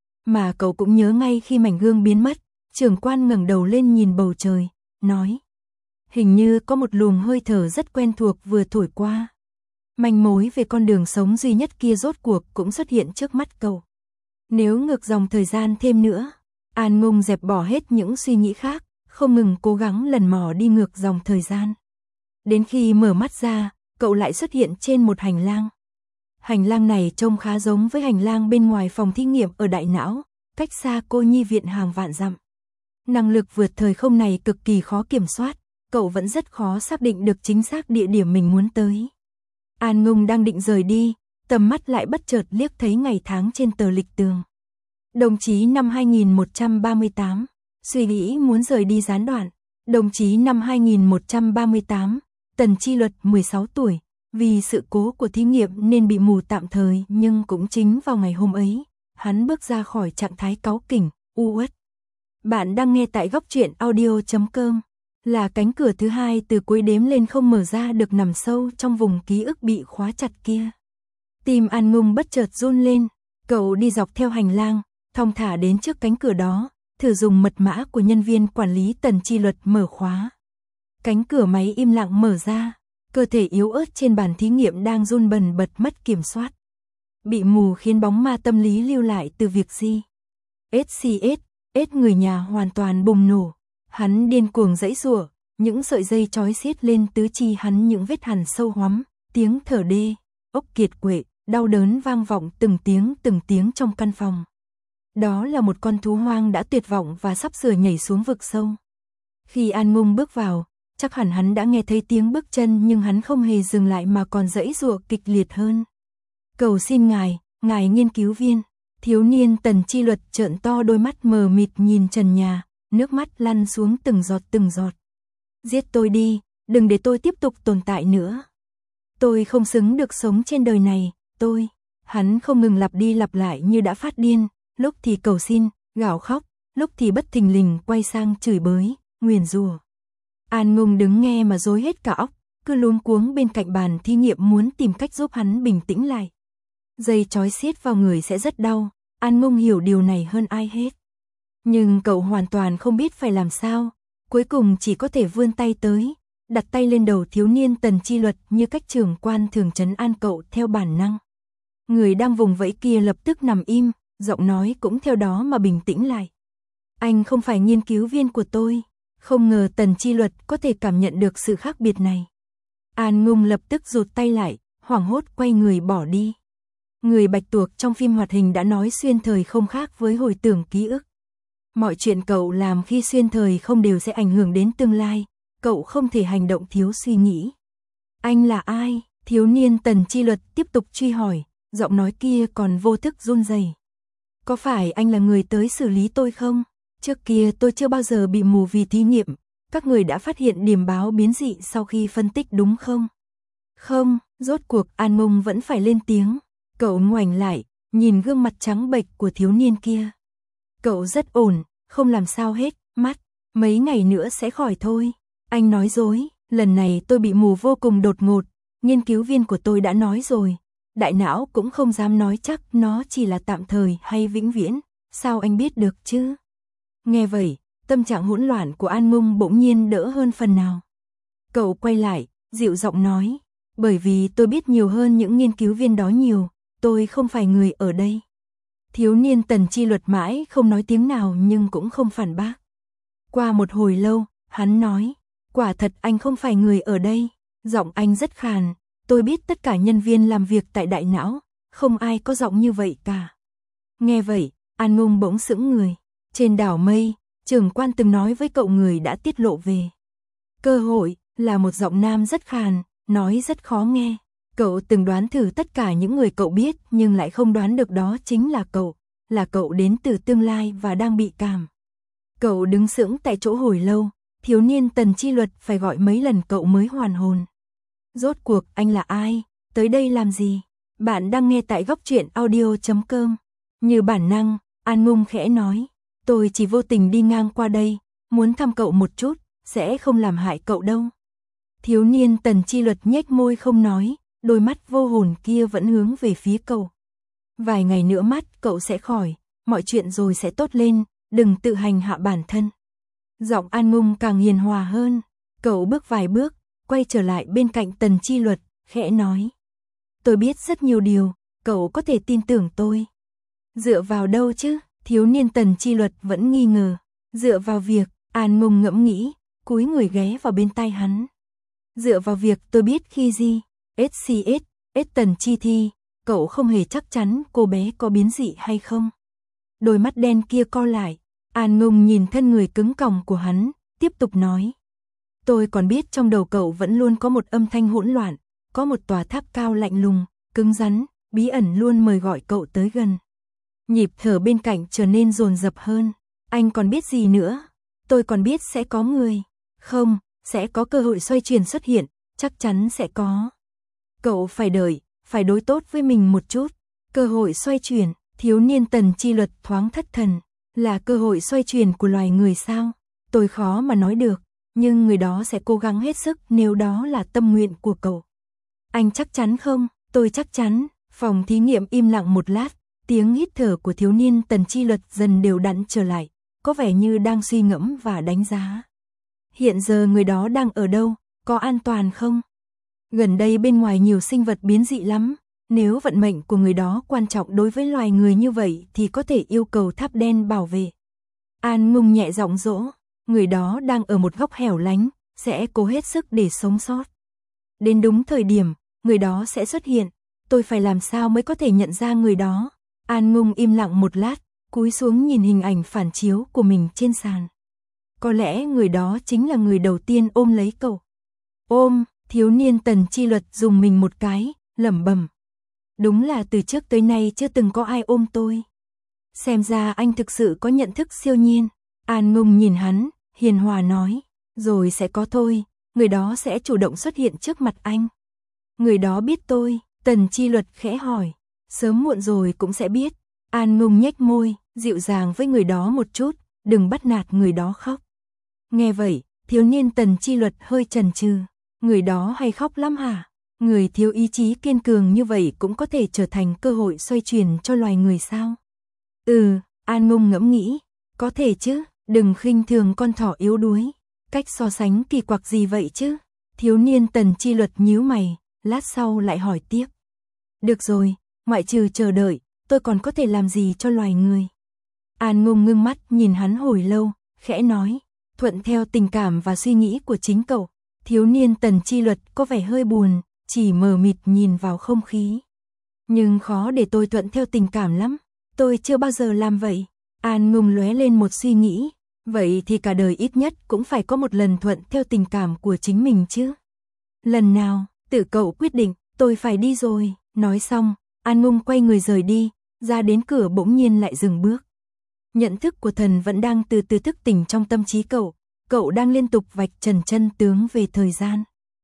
Mà cậu cũng nhớ ngay khi mảnh gương biến mất, trưởng quan ngẩng đầu lên nhìn bầu trời, nói. Hình như có một luồng hơi thở rất quen thuộc vừa thổi qua. Manh mối về con đường sống duy nhất kia rốt cuộc cũng xuất hiện trước mắt cậu. Nếu ngược dòng thời gian thêm nữa, An Ngung dẹp bỏ hết những suy nghĩ khác, không ngừng cố gắng lần mò đi ngược dòng thời gian. Đến khi mở mắt ra, cậu lại xuất hiện trên một hành lang. Hành lang này trông khá giống với hành lang bên ngoài phòng thí nghiệm ở đại não, cách xa cô nhi viện hàng vạn dặm. Năng lực vượt thời không này cực kỳ khó kiểm soát, cậu vẫn rất khó xác định được chính xác địa điểm mình muốn tới. An Ngung đang định rời đi, tầm mắt lại bất chợt liếc thấy ngày tháng trên tờ lịch tường. Đồng chí năm hai nghìn một trăm ba mươi tám, suy nghĩ muốn rời đi gián đoạn. Đồng chí năm hai nghìn một trăm ba mươi tám, Tần Chi Luật mười sáu tuổi, vì sự cố của thí nghiệm nên bị mù tạm thời, nhưng cũng chính vào ngày hôm ấy, hắn bước ra khỏi trạng thái cáu kỉnh, u uất. Bạn đang nghe tại góc truyện audio chấm com. Là cánh cửa thứ hai từ cuối đếm lên không mở ra được nằm sâu trong vùng ký ức bị khóa chặt kia. Tim An Ngung bất chợt run lên, cậu đi dọc theo hành lang, thong thả đến trước cánh cửa đó, thử dùng mật mã của nhân viên quản lý Tần Chi Luật mở khóa. Cánh cửa máy im lặng mở ra, cơ thể yếu ớt trên bàn thí nghiệm đang run bần bật mất kiểm soát. Bị mù khiến bóng ma tâm lý lưu lại từ việc gì. ét xê ét, ét người nhà hoàn toàn bùng nổ. Hắn điên cuồng giãy giụa, những sợi dây trói xiết lên tứ chi hắn những vết hằn sâu hoắm, tiếng thở đê, ốc kiệt quệ, đau đớn vang vọng từng tiếng từng tiếng trong căn phòng. Đó là một con thú hoang đã tuyệt vọng và sắp sửa nhảy xuống vực sâu. Khi An Ngung bước vào, chắc hẳn hắn đã nghe thấy tiếng bước chân nhưng hắn không hề dừng lại mà còn giãy giụa kịch liệt hơn. Cầu xin ngài, ngài nghiên cứu viên. Thiếu niên Tần Chi Luật trợn to đôi mắt mờ mịt nhìn trần nhà, nước mắt lăn xuống từng giọt từng giọt. Giết tôi đi, đừng để tôi tiếp tục tồn tại nữa. Tôi không xứng được sống trên đời này, tôi, Hắn không ngừng lặp đi lặp lại như đã phát điên, lúc thì cầu xin, gào khóc, lúc thì bất thình lình quay sang chửi bới, nguyền rủa. An Ngung đứng nghe mà rối hết cả óc, cứ luống cuống bên cạnh bàn thí nghiệm muốn tìm cách giúp hắn bình tĩnh lại. Dây trói siết vào người sẽ rất đau, An Ngung hiểu điều này hơn ai hết. Nhưng cậu hoàn toàn không biết phải làm sao, cuối cùng chỉ có thể vươn tay tới, đặt tay lên đầu thiếu niên Tần Chi Luật như cách trưởng quan thường trấn an cậu theo bản năng. Người đang vùng vẫy kia lập tức nằm im, giọng nói cũng theo đó mà bình tĩnh lại. Anh không phải nghiên cứu viên của tôi. Không ngờ Tần Chi Luật có thể cảm nhận được sự khác biệt này. An Ngung lập tức rụt tay lại, hoảng hốt quay người bỏ đi. Người bạch tuộc trong phim hoạt hình đã nói xuyên thời không khác với hồi tưởng ký ức. Mọi chuyện cậu làm khi xuyên thời không đều sẽ ảnh hưởng đến tương lai, cậu không thể hành động thiếu suy nghĩ. Anh là ai? Thiếu niên Tần Chi Luật tiếp tục truy hỏi, giọng nói kia còn vô thức run rẩy. Có phải anh là người tới xử lý tôi không? Trước kia tôi chưa bao giờ bị mù vì thí nghiệm, các người đã phát hiện điểm báo biến dị sau khi phân tích đúng không? Không, rốt cuộc An Ngung vẫn phải lên tiếng. Cậu ngoảnh lại, nhìn gương mặt trắng bệch của thiếu niên kia. Cậu rất ổn, không làm sao hết, mắt, mấy ngày nữa sẽ khỏi thôi. Anh nói dối, lần này tôi bị mù vô cùng đột ngột, nghiên cứu viên của tôi đã nói rồi. Đại não cũng không dám nói chắc nó chỉ là tạm thời hay vĩnh viễn, sao anh biết được chứ? Nghe vậy, tâm trạng hỗn loạn của An Ngung bỗng nhiên đỡ hơn phần nào. Cậu quay lại, dịu giọng nói, bởi vì tôi biết nhiều hơn những nghiên cứu viên đó nhiều, tôi không phải người ở đây. Thiếu niên Tần Chi Luật mãi không nói tiếng nào nhưng cũng không phản bác. Qua một hồi lâu, hắn nói, quả thật anh không phải người ở đây, giọng anh rất khàn, tôi biết tất cả nhân viên làm việc tại đại não, không ai có giọng như vậy cả. Nghe vậy, An Ngung bỗng sững người. Trên đảo mây, trưởng quan từng nói với cậu người đã tiết lộ về cơ hội, là một giọng nam rất khàn, nói rất khó nghe. Cậu từng đoán thử tất cả những người cậu biết nhưng lại không đoán được đó chính là cậu, là cậu đến từ tương lai và đang bị cảm. Cậu đứng sững tại chỗ hồi lâu, thiếu niên Tần Chi Luật phải gọi mấy lần cậu mới hoàn hồn. Rốt cuộc anh là ai, tới đây làm gì? Bạn đang nghe tại góc truyện audio chấm com. Như bản năng, An Ngung khẽ nói. Tôi chỉ vô tình đi ngang qua đây, muốn thăm cậu một chút, sẽ không làm hại cậu đâu. Thiếu niên Tần Chi Luật nhếch môi không nói, đôi mắt vô hồn kia vẫn hướng về phía cậu. Vài ngày nữa mắt cậu sẽ khỏi, mọi chuyện rồi sẽ tốt lên, đừng tự hành hạ bản thân. Giọng An Ngung càng hiền hòa hơn, cậu bước vài bước, quay trở lại bên cạnh Tần Chi Luật, khẽ nói. Tôi biết rất nhiều điều, cậu có thể tin tưởng tôi. Dựa vào đâu chứ? Thiếu niên Tần Chi Luật vẫn nghi ngờ. Dựa vào việc, An Ngung ngẫm nghĩ, cúi người ghé vào bên tai hắn. Dựa vào việc tôi biết khi gì, ét xê ét, S Tần Chi Thi, cậu không hề chắc chắn cô bé có biến dị hay không. Đôi mắt đen kia co lại, An Ngung nhìn thân người cứng còng của hắn, tiếp tục nói. Tôi còn biết trong đầu cậu vẫn luôn có một âm thanh hỗn loạn, có một tòa tháp cao lạnh lùng, cứng rắn, bí ẩn luôn mời gọi cậu tới gần. Nhịp thở bên cạnh trở nên dồn dập hơn. Anh còn biết gì nữa? Tôi còn biết sẽ có người. Không, sẽ có cơ hội xoay chuyển xuất hiện, chắc chắn sẽ có. Cậu phải đợi, phải đối tốt với mình một chút. Cơ hội xoay chuyển, thiếu niên Tần Chi Luật thoáng thất thần. Là cơ hội xoay chuyển của loài người sao? Tôi khó mà nói được, nhưng người đó sẽ cố gắng hết sức nếu đó là tâm nguyện của cậu. Anh chắc chắn không? Tôi chắc chắn. Phòng thí nghiệm im lặng một lát. Tiếng hít thở của thiếu niên Tần Chi Luật dần đều đặn trở lại, có vẻ như đang suy ngẫm và đánh giá. Hiện giờ người đó đang ở đâu, có an toàn không? Gần đây bên ngoài nhiều sinh vật biến dị lắm, nếu vận mệnh của người đó quan trọng đối với loài người như vậy thì có thể yêu cầu tháp đen bảo vệ. An Ngung nhẹ giọng dỗ, người đó đang ở một góc hẻo lánh, sẽ cố hết sức để sống sót. Đến đúng thời điểm, người đó sẽ xuất hiện, tôi phải làm sao mới có thể nhận ra người đó? An Ngung im lặng một lát, cúi xuống nhìn hình ảnh phản chiếu của mình trên sàn. Có lẽ người đó chính là người đầu tiên ôm lấy cậu. Ôm, thiếu niên Tần Chi Luật dùng mình một cái, lẩm bẩm. Đúng là từ trước tới nay chưa từng có ai ôm tôi. Xem ra anh thực sự có nhận thức siêu nhiên. An Ngung nhìn hắn, hiền hòa nói. Rồi sẽ có thôi, người đó sẽ chủ động xuất hiện trước mặt anh. Người đó biết tôi, Tần Chi Luật khẽ hỏi. Sớm muộn rồi cũng sẽ biết. An Ngông nhếch môi, dịu dàng với người đó một chút, đừng bắt nạt người đó khóc. Nghe vậy, thiếu niên Tần Chi Luật hơi chần chừ. Người đó hay khóc lắm hả? Người thiếu ý chí kiên cường như vậy cũng có thể trở thành cơ hội xoay chuyển cho loài người sao? Ừ, An Ngông ngẫm nghĩ, có thể chứ, đừng khinh thường con thỏ yếu đuối. Cách so sánh kỳ quặc gì vậy chứ? Thiếu niên Tần Chi Luật nhíu mày, lát sau lại hỏi tiếp. Được rồi, ngoại trừ chờ đợi, tôi còn có thể làm gì cho loài người? An Ngông ngưng mắt nhìn hắn hồi lâu, khẽ nói, thuận theo tình cảm và suy nghĩ của chính cậu. Thiếu niên Tần Chi Luật có vẻ hơi buồn, chỉ mờ mịt nhìn vào không khí. Nhưng khó để tôi thuận theo tình cảm lắm, tôi chưa bao giờ làm vậy. An Ngông lóe lên một suy nghĩ, vậy thì cả đời ít nhất cũng phải có một lần thuận theo tình cảm của chính mình chứ. Lần nào, tự cậu quyết định, tôi phải đi rồi. Nói xong, An Ngông quay người rời đi, ra đến cửa bỗng nhiên lại dừng bước. Nhận thức của thần vẫn đang từ từ thức tỉnh trong tâm trí cậu, cậu đang liên tục vạch trần chân tướng về thời gian.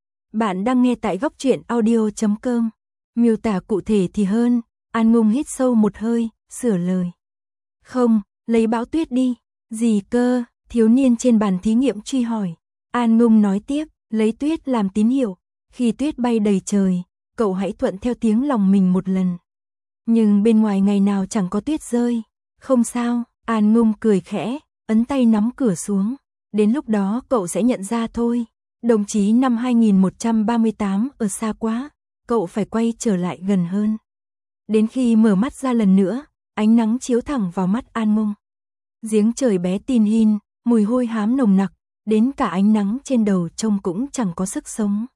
Bạn đang nghe tại góc truyện audio chấm com. Miêu tả cụ thể thì hơn, An Ngông hít sâu một hơi, sửa lời. Không, lấy bão tuyết đi. Gì cơ? Thiếu niên trên bàn thí nghiệm truy hỏi. An Ngông nói tiếp, lấy tuyết làm tín hiệu. Khi tuyết bay đầy trời, cậu hãy thuận theo tiếng lòng mình một lần. Nhưng bên ngoài ngày nào chẳng có tuyết rơi. Không sao, An Ngông cười khẽ, ấn tay nắm cửa xuống. Đến lúc đó cậu sẽ nhận ra thôi. Đồng chí năm hai nghìn một trăm ba mươi tám ở xa quá, cậu phải quay trở lại gần hơn. Đến khi mở mắt ra lần nữa, ánh nắng chiếu thẳng vào mắt An Ngông. Giếng trời bé tin hin, mùi hôi hám nồng nặc, đến cả ánh nắng trên đầu trông cũng chẳng có sức sống.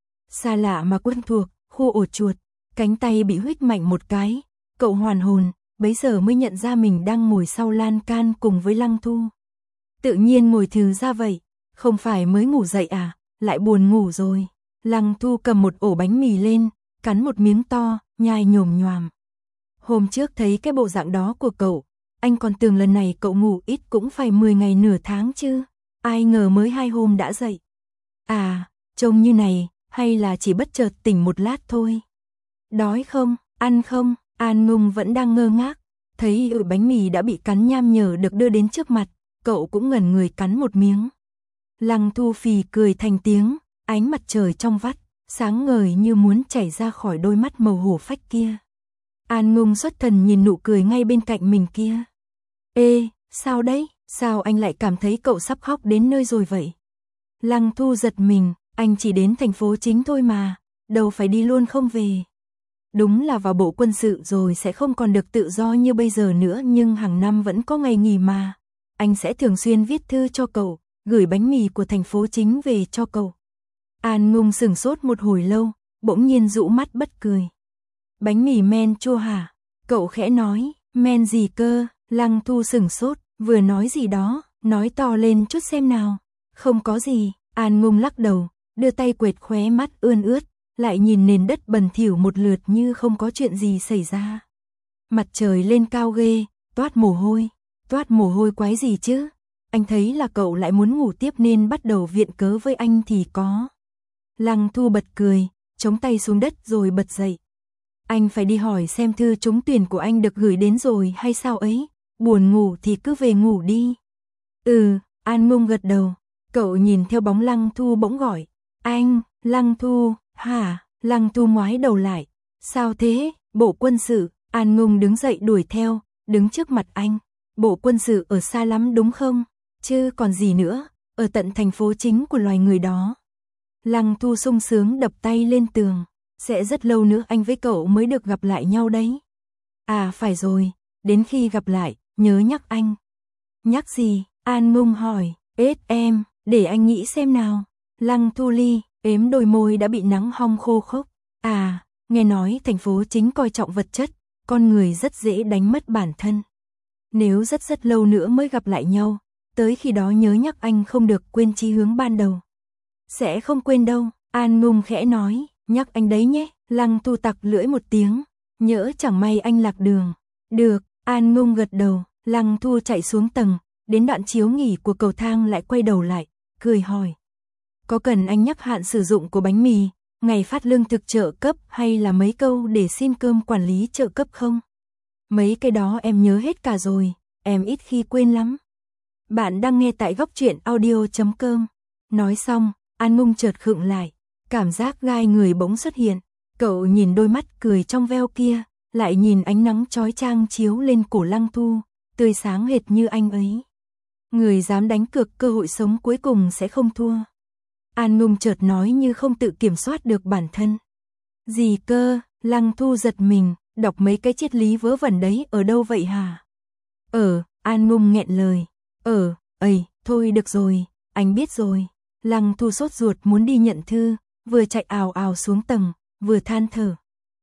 Xa lạ mà quen thuộc, khu ổ chuột, cánh tay bị huých mạnh một cái, cậu hoàn hồn, bấy giờ mới nhận ra mình đang ngồi sau lan can cùng với Lăng Thu. Tự nhiên ngồi thừ ra vậy, không phải mới ngủ dậy à, lại buồn ngủ rồi. Lăng Thu cầm một ổ bánh mì lên, cắn một miếng to, nhai nhồm nhoàm. Hôm trước thấy cái bộ dạng đó của cậu, anh còn tưởng lần này cậu ngủ ít cũng phải mười ngày nửa tháng chứ, ai ngờ mới hai hôm đã dậy. À, trông như này, hay là chỉ bất chợt tỉnh một lát thôi. Đói không, ăn không? An Ngông vẫn đang ngơ ngác, thấy ổ bánh mì đã bị cắn nham nhở được đưa đến trước mặt, cậu cũng ngẩn người cắn một miếng. Lăng Thu phì cười thành tiếng, ánh mặt trời trong vắt, sáng ngời như muốn chảy ra khỏi đôi mắt màu hổ phách kia. An Ngông xuất thần nhìn nụ cười ngay bên cạnh mình kia. Ê, sao đấy, sao anh lại cảm thấy cậu sắp khóc đến nơi rồi vậy? Lăng Thu giật mình, anh chỉ đến thành phố chính thôi mà, đâu phải đi luôn không về. Đúng là vào bộ quân sự rồi sẽ không còn được tự do như bây giờ nữa, nhưng hàng năm vẫn có ngày nghỉ mà. Anh sẽ thường xuyên viết thư cho cậu, gửi bánh mì của thành phố chính về cho cậu. An Ngông sửng sốt một hồi lâu, bỗng nhiên dụ mắt bất cười. Bánh mì men chua hả? Cậu khẽ nói, men gì cơ? Lăng Thu sửng sốt, vừa nói gì đó, nói to lên chút xem nào. Không có gì, An Ngông lắc đầu, đưa tay quệt khóe mắt ươn ướt, lại nhìn nền đất bẩn thỉu một lượt như không có chuyện gì xảy ra. Mặt trời lên cao ghê, toát mồ hôi, toát mồ hôi quái gì chứ? Anh thấy là cậu lại muốn ngủ tiếp nên bắt đầu viện cớ với anh thì có. Lăng Thu bật cười, chống tay xuống đất rồi bật dậy. Anh phải đi hỏi xem thư trúng tuyển của anh được gửi đến rồi hay sao ấy, buồn ngủ thì cứ về ngủ đi. Ừ, An Ngông gật đầu, cậu nhìn theo bóng Lăng Thu bỗng gọi, anh, Lăng Thu, hả? Lăng Thu ngoái đầu lại, sao thế, bộ quân sự? An Ngông đứng dậy đuổi theo, đứng trước mặt anh, bộ quân sự ở xa lắm đúng không? Chứ còn gì nữa, ở tận thành phố chính của loài người đó. Lăng Thu sung sướng đập tay lên tường, sẽ rất lâu nữa anh với cậu mới được gặp lại nhau đấy. À phải rồi, đến khi gặp lại, nhớ nhắc anh. Nhắc gì? An Ngông hỏi, ết em, để anh nghĩ xem nào. Lăng Thu Ly, ếm đôi môi đã bị nắng hong khô khốc. À, nghe nói thành phố chính coi trọng vật chất, con người rất dễ đánh mất bản thân. Nếu rất rất lâu nữa mới gặp lại nhau, tới khi đó nhớ nhắc anh không được quên chí hướng ban đầu. Sẽ không quên đâu, An Ngông khẽ nói, nhắc anh đấy nhé. Lăng Thu tặc lưỡi một tiếng, nhỡ chẳng may anh lạc đường. Được, An Ngông gật đầu, Lăng Thu chạy xuống tầng, đến đoạn chiếu nghỉ của cầu thang lại quay đầu lại, cười hỏi. Có cần anh nhắc hạn sử dụng của bánh mì, ngày phát lương thực trợ cấp hay là mấy câu để xin cơm quản lý trợ cấp không? Mấy cái đó em nhớ hết cả rồi, em ít khi quên lắm. Bạn đang nghe tại góc truyện audio chấm com. Nói xong, An Ngung chợt khựng lại, cảm giác gai người bỗng xuất hiện. Cậu nhìn đôi mắt cười trong veo kia, lại nhìn ánh nắng chói chang chiếu lên cổ Lăng Thu, tươi sáng hệt như anh ấy. Người dám đánh cược cơ hội sống cuối cùng sẽ không thua. An Ngung chợt nói như không tự kiểm soát được bản thân. Gì cơ? Lăng Thu giật mình, đọc mấy cái triết lý vớ vẩn đấy ở đâu vậy hả? Ờ, An Ngung nghẹn lời. Ờ, ây, thôi được rồi, anh biết rồi. Lăng Thu sốt ruột muốn đi nhận thư, vừa chạy ào ào xuống tầng, vừa than thở.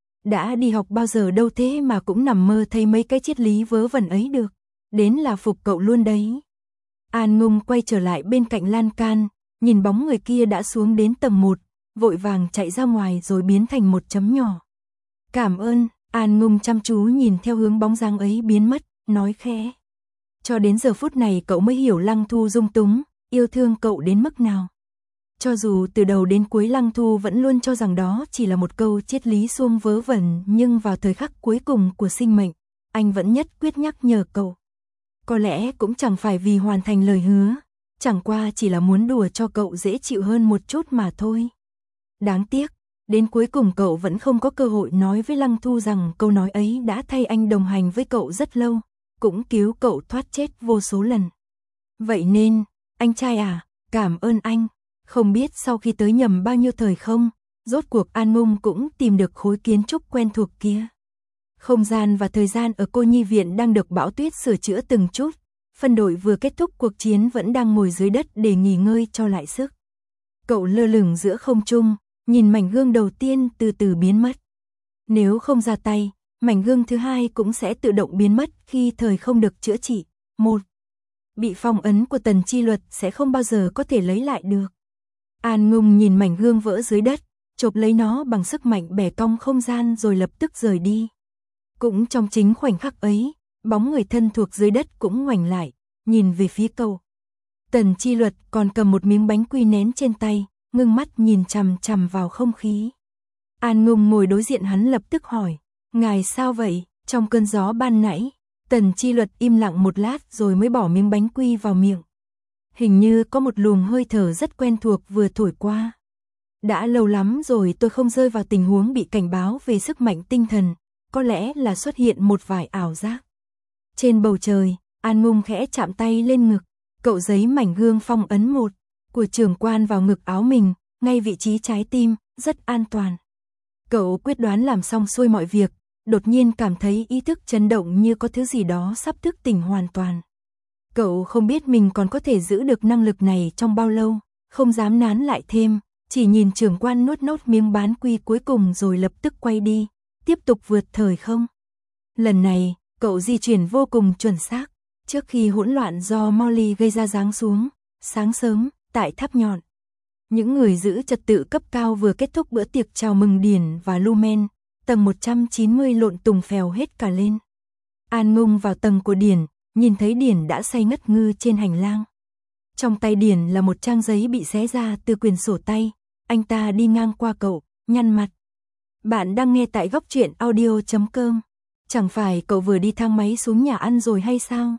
Đã đi học bao giờ đâu thế mà cũng nằm mơ thấy mấy cái triết lý vớ vẩn ấy được. Đến là phục cậu luôn đấy. An Ngung quay trở lại bên cạnh lan can, nhìn bóng người kia đã xuống đến tầng một, vội vàng chạy ra ngoài rồi biến thành một chấm nhỏ. Cảm ơn, An Ngung chăm chú nhìn theo hướng bóng dáng ấy biến mất, nói khẽ. Cho đến giờ phút này cậu mới hiểu Lăng Thu dung túng, yêu thương cậu đến mức nào. Cho dù từ đầu đến cuối Lăng Thu vẫn luôn cho rằng đó chỉ là một câu triết lý suông vớ vẩn, nhưng vào thời khắc cuối cùng của sinh mệnh, anh vẫn nhất quyết nhắc nhở cậu. Có lẽ cũng chẳng phải vì hoàn thành lời hứa, chẳng qua chỉ là muốn đùa cho cậu dễ chịu hơn một chút mà thôi. Đáng tiếc, đến cuối cùng cậu vẫn không có cơ hội nói với Lăng Thu rằng câu nói ấy đã thay anh đồng hành với cậu rất lâu, cũng cứu cậu thoát chết vô số lần. Vậy nên, anh trai à, cảm ơn anh. Không biết sau khi tới nhầm bao nhiêu thời không, rốt cuộc An Ngung cũng tìm được khối kiến trúc quen thuộc kia. Không gian và thời gian ở cô nhi viện đang được Bão Tuyết sửa chữa từng chút. Phân đội vừa kết thúc cuộc chiến vẫn đang ngồi dưới đất để nghỉ ngơi cho lại sức. Cậu lơ lửng giữa không trung, nhìn mảnh gương đầu tiên từ từ biến mất. Nếu không ra tay, mảnh gương thứ hai cũng sẽ tự động biến mất khi thời không được chữa trị. Một, bị phong ấn của Tần Chi Luật sẽ không bao giờ có thể lấy lại được. An Ngung nhìn mảnh gương vỡ dưới đất, chộp lấy nó bằng sức mạnh bẻ cong không gian rồi lập tức rời đi. Cũng trong chính khoảnh khắc ấy, bóng người thân thuộc dưới đất cũng ngoảnh lại, nhìn về phía cậu. Tần Chi Luật còn cầm một miếng bánh quy nén trên tay, ngưng mắt nhìn chằm chằm vào không khí. An Ngung ngồi đối diện hắn lập tức hỏi, ngài sao vậy? Trong cơn gió ban nãy, Tần Chi Luật im lặng một lát rồi mới bỏ miếng bánh quy vào miệng. Hình như có một luồng hơi thở rất quen thuộc vừa thổi qua. Đã lâu lắm rồi tôi không rơi vào tình huống bị cảnh báo về sức mạnh tinh thần, có lẽ là xuất hiện một vài ảo giác. Trên bầu trời, An Ngung khẽ chạm tay lên ngực, cậu giấy mảnh gương phong ấn một của trưởng quan vào ngực áo mình, ngay vị trí trái tim, rất an toàn. Cậu quyết đoán làm xong xuôi mọi việc, đột nhiên cảm thấy ý thức chấn động như có thứ gì đó sắp thức tỉnh hoàn toàn. Cậu không biết mình còn có thể giữ được năng lực này trong bao lâu, không dám nán lại thêm, chỉ nhìn trưởng quan nuốt nốt miếng bán quy cuối cùng rồi lập tức quay đi, tiếp tục vượt thời không. Lần này, cậu di chuyển vô cùng chuẩn xác, trước khi hỗn loạn do Molly gây ra giáng xuống, sáng sớm, tại tháp nhọn. Những người giữ trật tự cấp cao vừa kết thúc bữa tiệc chào mừng Điển và Lumen, tầng một trăm chín mươi lộn tùng phèo hết cả lên. An Ngung vào tầng của Điển, nhìn thấy Điển đã say ngất ngư trên hành lang. Trong tay Điển là một trang giấy bị xé ra từ quyển sổ tay, anh ta đi ngang qua cậu, nhăn mặt. Bạn đang nghe tại góc truyện audio chấm com. Chẳng phải cậu vừa đi thang máy xuống nhà ăn rồi hay sao?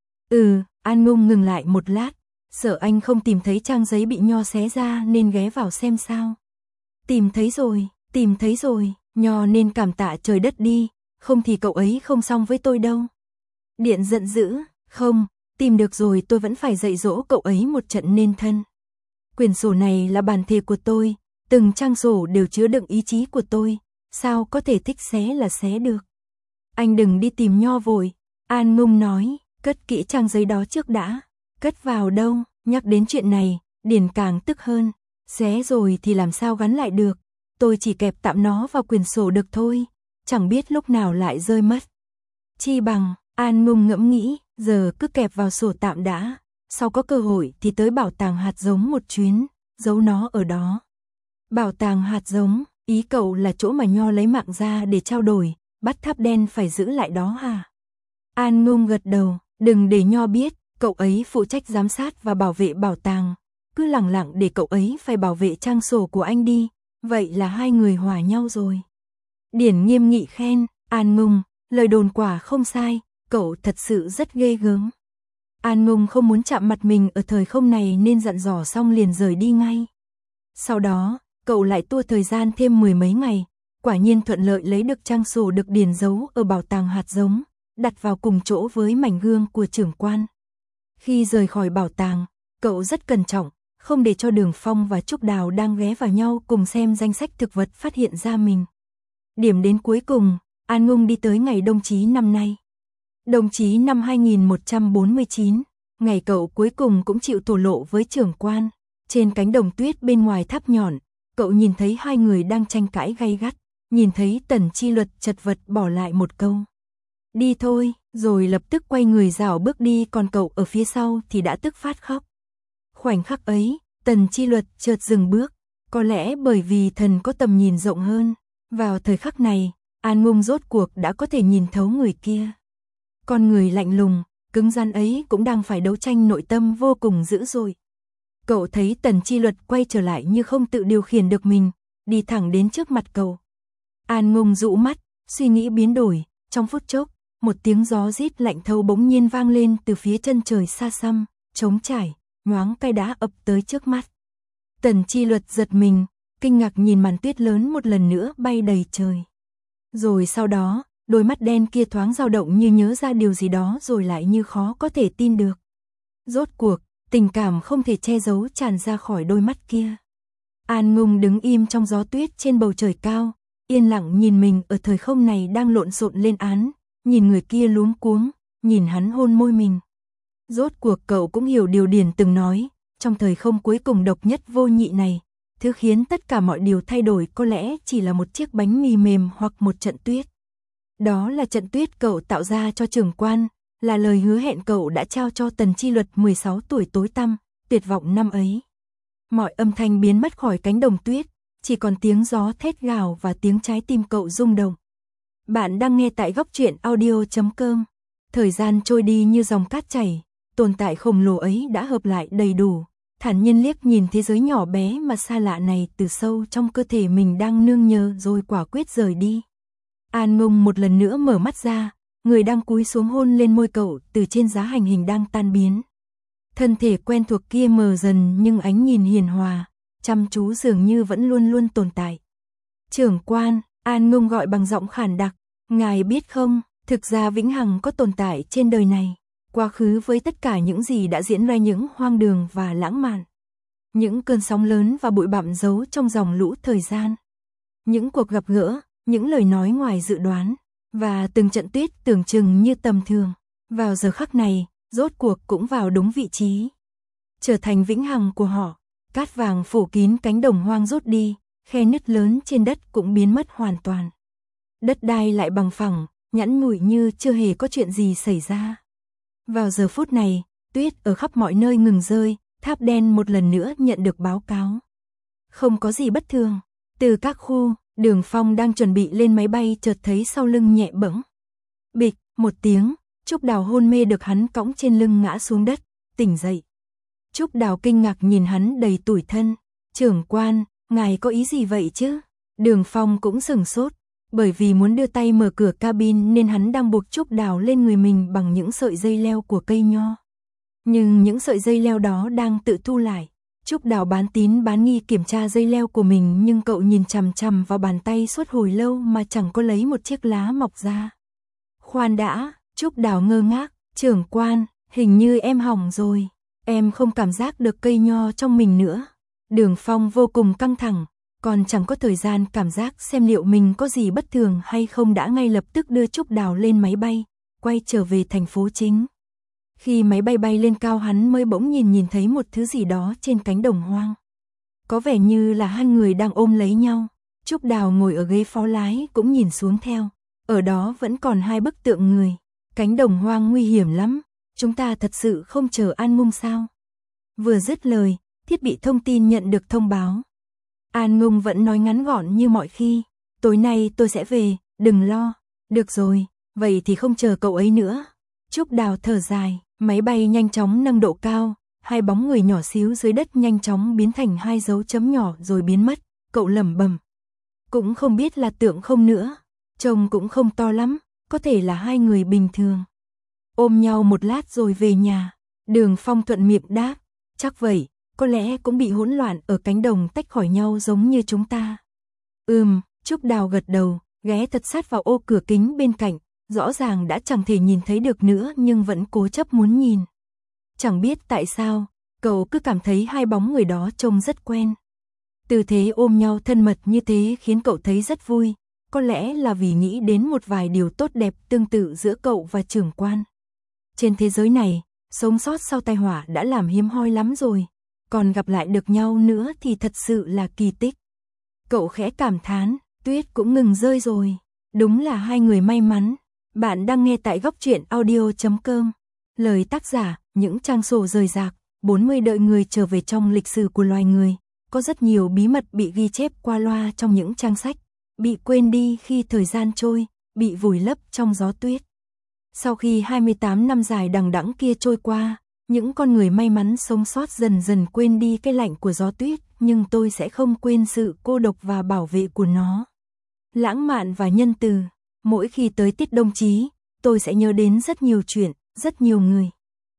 Ừ, An Ngung ngừng lại một lát, sợ anh không tìm thấy trang giấy bị Nho xé ra nên ghé vào xem sao. Tìm thấy rồi, tìm thấy rồi, Nho nên cảm tạ trời đất đi, không thì cậu ấy không xong với tôi đâu. Điện giận dữ, không, tìm được rồi tôi vẫn phải dạy dỗ cậu ấy một trận nên thân. Quyển sổ này là bản thể của tôi, từng trang sổ đều chứa đựng ý chí của tôi, sao có thể thích xé là xé được. Anh đừng đi tìm Nho vội, An Ngung nói, cất kỹ trang giấy đó trước đã. Cất vào đâu, nhắc đến chuyện này, Điển càng tức hơn, xé rồi thì làm sao gắn lại được, tôi chỉ kẹp tạm nó vào quyển sổ được thôi, chẳng biết lúc nào lại rơi mất. Chi bằng, An Ngung ngẫm nghĩ, giờ cứ kẹp vào sổ tạm đã, sau có cơ hội thì tới bảo tàng hạt giống một chuyến, giấu nó ở đó. Bảo tàng hạt giống, ý cậu là chỗ mà Nho lấy mạng ra để trao đổi, bắt tháp đen phải giữ lại đó hả? An Ngung gật đầu, đừng để Nho biết, cậu ấy phụ trách giám sát và bảo vệ bảo tàng, cứ lẳng lặng để cậu ấy phải bảo vệ trang sổ của anh đi, vậy là hai người hòa nhau rồi. Điển nghiêm nghị khen, An Ngùng, lời đồn quả không sai, cậu thật sự rất ghê gớm. An Ngùng không muốn chạm mặt mình ở thời không này nên dặn dò xong liền rời đi ngay. Sau đó, cậu lại tua thời gian thêm mười mấy ngày, quả nhiên thuận lợi lấy được trang sổ được điền giấu ở bảo tàng hạt giống, đặt vào cùng chỗ với mảnh gương của trưởng quan. Khi rời khỏi bảo tàng, cậu rất cẩn trọng, không để cho Đường Phong và Trúc Đào đang ghé vào nhau cùng xem danh sách thực vật phát hiện ra mình. Điểm đến cuối cùng, An Ngùng đi tới ngày đồng chí năm nay. Đồng chí năm hai nghìn một trăm bốn mươi chín, ngày cậu cuối cùng cũng chịu thổ lộ với trưởng quan. Trên cánh đồng tuyết bên ngoài tháp nhọn, cậu nhìn thấy hai người đang tranh cãi gay gắt, nhìn thấy Tần Chi Luật chật vật bỏ lại một câu. Đi thôi, rồi lập tức quay người rảo bước đi, còn cậu ở phía sau thì đã tức phát khóc. Khoảnh khắc ấy, Tần Chi Luật chợt dừng bước, có lẽ bởi vì thần có tầm nhìn rộng hơn. Vào thời khắc này, An Ngùng rốt cuộc đã có thể nhìn thấu người kia. Con người lạnh lùng, cứng rắn ấy cũng đang phải đấu tranh nội tâm vô cùng dữ dội. Cậu thấy Tần Chi Luật quay trở lại như không tự điều khiển được mình, đi thẳng đến trước mặt cậu. An Ngùng dụ mắt, suy nghĩ biến đổi, trong phút chốc, một tiếng gió rít lạnh thấu bỗng nhiên vang lên từ phía chân trời xa xăm, trống trải, nhoáng cái đá ập tới trước mắt. Tần Chi Luật giật mình, kinh ngạc nhìn màn tuyết lớn một lần nữa bay đầy trời. Rồi sau đó, đôi mắt đen kia thoáng dao động như nhớ ra điều gì đó rồi lại như khó có thể tin được. Rốt cuộc, tình cảm không thể che giấu tràn ra khỏi đôi mắt kia. An Ngùng đứng im trong gió tuyết trên bầu trời cao, yên lặng nhìn mình ở thời không này đang lộn xộn lên án, nhìn người kia luống cuống, nhìn hắn hôn môi mình. Rốt cuộc cậu cũng hiểu điều Điền từng nói, trong thời không cuối cùng độc nhất vô nhị này, thứ khiến tất cả mọi điều thay đổi có lẽ chỉ là một chiếc bánh mì mềm hoặc một trận tuyết. Đó là trận tuyết cậu tạo ra cho trưởng quan, là lời hứa hẹn cậu đã trao cho Tần Chi Luật mười sáu tuổi tối tăm, tuyệt vọng năm ấy. Mọi âm thanh biến mất khỏi cánh đồng tuyết, chỉ còn tiếng gió thét gào và tiếng trái tim cậu rung động. Bạn đang nghe tại góc truyện audio chấm com. Thời gian trôi đi như dòng cát chảy, tồn tại khổng lồ ấy đã hợp lại đầy đủ, thản nhiên liếc nhìn thế giới nhỏ bé mà xa lạ này từ sâu trong cơ thể mình đang nương nhờ rồi quả quyết rời đi. An Ngùng một lần nữa mở mắt ra, người đang cúi xuống hôn lên môi cậu từ trên giá hành hình đang tan biến. Thân thể quen thuộc kia mờ dần nhưng ánh nhìn hiền hòa, chăm chú dường như vẫn luôn luôn tồn tại. Trưởng quan, An Ngùng gọi bằng giọng khàn đặc, ngài biết không, thực ra vĩnh hằng có tồn tại trên đời này. Quá khứ với tất cả những gì đã diễn ra, những hoang đường và lãng mạn, những cơn sóng lớn và bụi bặm giấu trong dòng lũ thời gian, những cuộc gặp gỡ, những lời nói ngoài dự đoán, và từng trận tuyết tưởng chừng như tầm thường, vào giờ khắc này, rốt cuộc cũng vào đúng vị trí, trở thành vĩnh hằng của họ. Cát vàng phủ kín cánh đồng hoang rút đi, khe nứt lớn trên đất cũng biến mất hoàn toàn. Đất đai lại bằng phẳng, nhẵn nhụi như chưa hề có chuyện gì xảy ra. Vào giờ phút này, tuyết ở khắp mọi nơi ngừng rơi, tháp đen một lần nữa nhận được báo cáo. Không có gì bất thường. Từ các khu, Đường Phong đang chuẩn bị lên máy bay chợt thấy sau lưng nhẹ bẫng. Bịch, một tiếng, Trúc Đào hôn mê được hắn cõng trên lưng ngã xuống đất, tỉnh dậy. Trúc Đào kinh ngạc nhìn hắn đầy tủi thân. Trưởng quan, ngài có ý gì vậy chứ? Đường Phong cũng sửng sốt. Bởi vì muốn đưa tay mở cửa cabin nên hắn đang buộc Trúc Đào lên người mình bằng những sợi dây leo của cây nho. Nhưng những sợi dây leo đó đang tự thu lại. Trúc Đào bán tín bán nghi kiểm tra dây leo của mình nhưng cậu nhìn chằm chằm vào bàn tay suốt hồi lâu mà chẳng có lấy một chiếc lá mọc ra. Khoan đã, Trúc Đào ngơ ngác, trưởng quan, hình như em hỏng rồi. Em không cảm giác được cây nho trong mình nữa. Đường Phong vô cùng căng thẳng. Còn chẳng có thời gian cảm giác xem liệu mình có gì bất thường hay không đã ngay lập tức đưa Trúc Đào lên máy bay, quay trở về thành phố chính. Khi máy bay bay lên cao hắn mới bỗng nhìn nhìn thấy một thứ gì đó trên cánh đồng hoang. Có vẻ như là hai người đang ôm lấy nhau. Trúc Đào ngồi ở ghế phó lái cũng nhìn xuống theo. Ở đó vẫn còn hai bức tượng người. Cánh đồng hoang nguy hiểm lắm. Chúng ta thật sự không chờ An Ngùng sao? Vừa dứt lời, thiết bị thông tin nhận được thông báo. An Ngùng vẫn nói ngắn gọn như mọi khi. Tối nay tôi sẽ về, đừng lo. Được rồi, vậy thì không chờ cậu ấy nữa. Trúc Đào thở dài, máy bay nhanh chóng nâng độ cao. Hai bóng người nhỏ xíu dưới đất nhanh chóng biến thành hai dấu chấm nhỏ rồi biến mất. cậu lẩm bẩm. Cũng không biết là tưởng không nữa, trông cũng không to lắm, có thể là hai người bình thường. Ôm nhau một lát rồi về nhà, Đường Phong thuận miệng đáp, chắc vậy, có lẽ cũng bị hỗn loạn ở cánh đồng tách khỏi nhau giống như chúng ta. Ừm, Trúc Đào gật đầu, ghé thật sát vào ô cửa kính bên cạnh, rõ ràng đã chẳng thể nhìn thấy được nữa nhưng vẫn cố chấp muốn nhìn. Chẳng biết tại sao, cậu cứ cảm thấy hai bóng người đó trông rất quen. Tư thế ôm nhau thân mật như thế khiến cậu thấy rất vui, có lẽ là vì nghĩ đến một vài điều tốt đẹp tương tự giữa cậu và trưởng quan. Trên thế giới này, sống sót sau tai họa đã làm hiếm hoi lắm rồi, còn gặp lại được nhau nữa thì thật sự là kỳ tích. Cậu khẽ cảm thán, tuyết cũng ngừng rơi rồi, đúng là hai người may mắn. Bạn đang nghe tại góc truyện audio chấm com. Lời tác giả, những trang sổ rời rạc, bốn mươi đợi người trở về trong lịch sử của loài người. Có rất nhiều bí mật bị ghi chép qua loa trong những trang sách, bị quên đi khi thời gian trôi, bị vùi lấp trong gió tuyết. Sau khi hai mươi tám năm dài đằng đẵng kia trôi qua, những con người may mắn sống sót dần dần quên đi cái lạnh của gió tuyết, nhưng tôi sẽ không quên sự cô độc và bảo vệ của nó. Lãng mạn và nhân từ, mỗi khi tới tiết đông chí, tôi sẽ nhớ đến rất nhiều chuyện, rất nhiều người.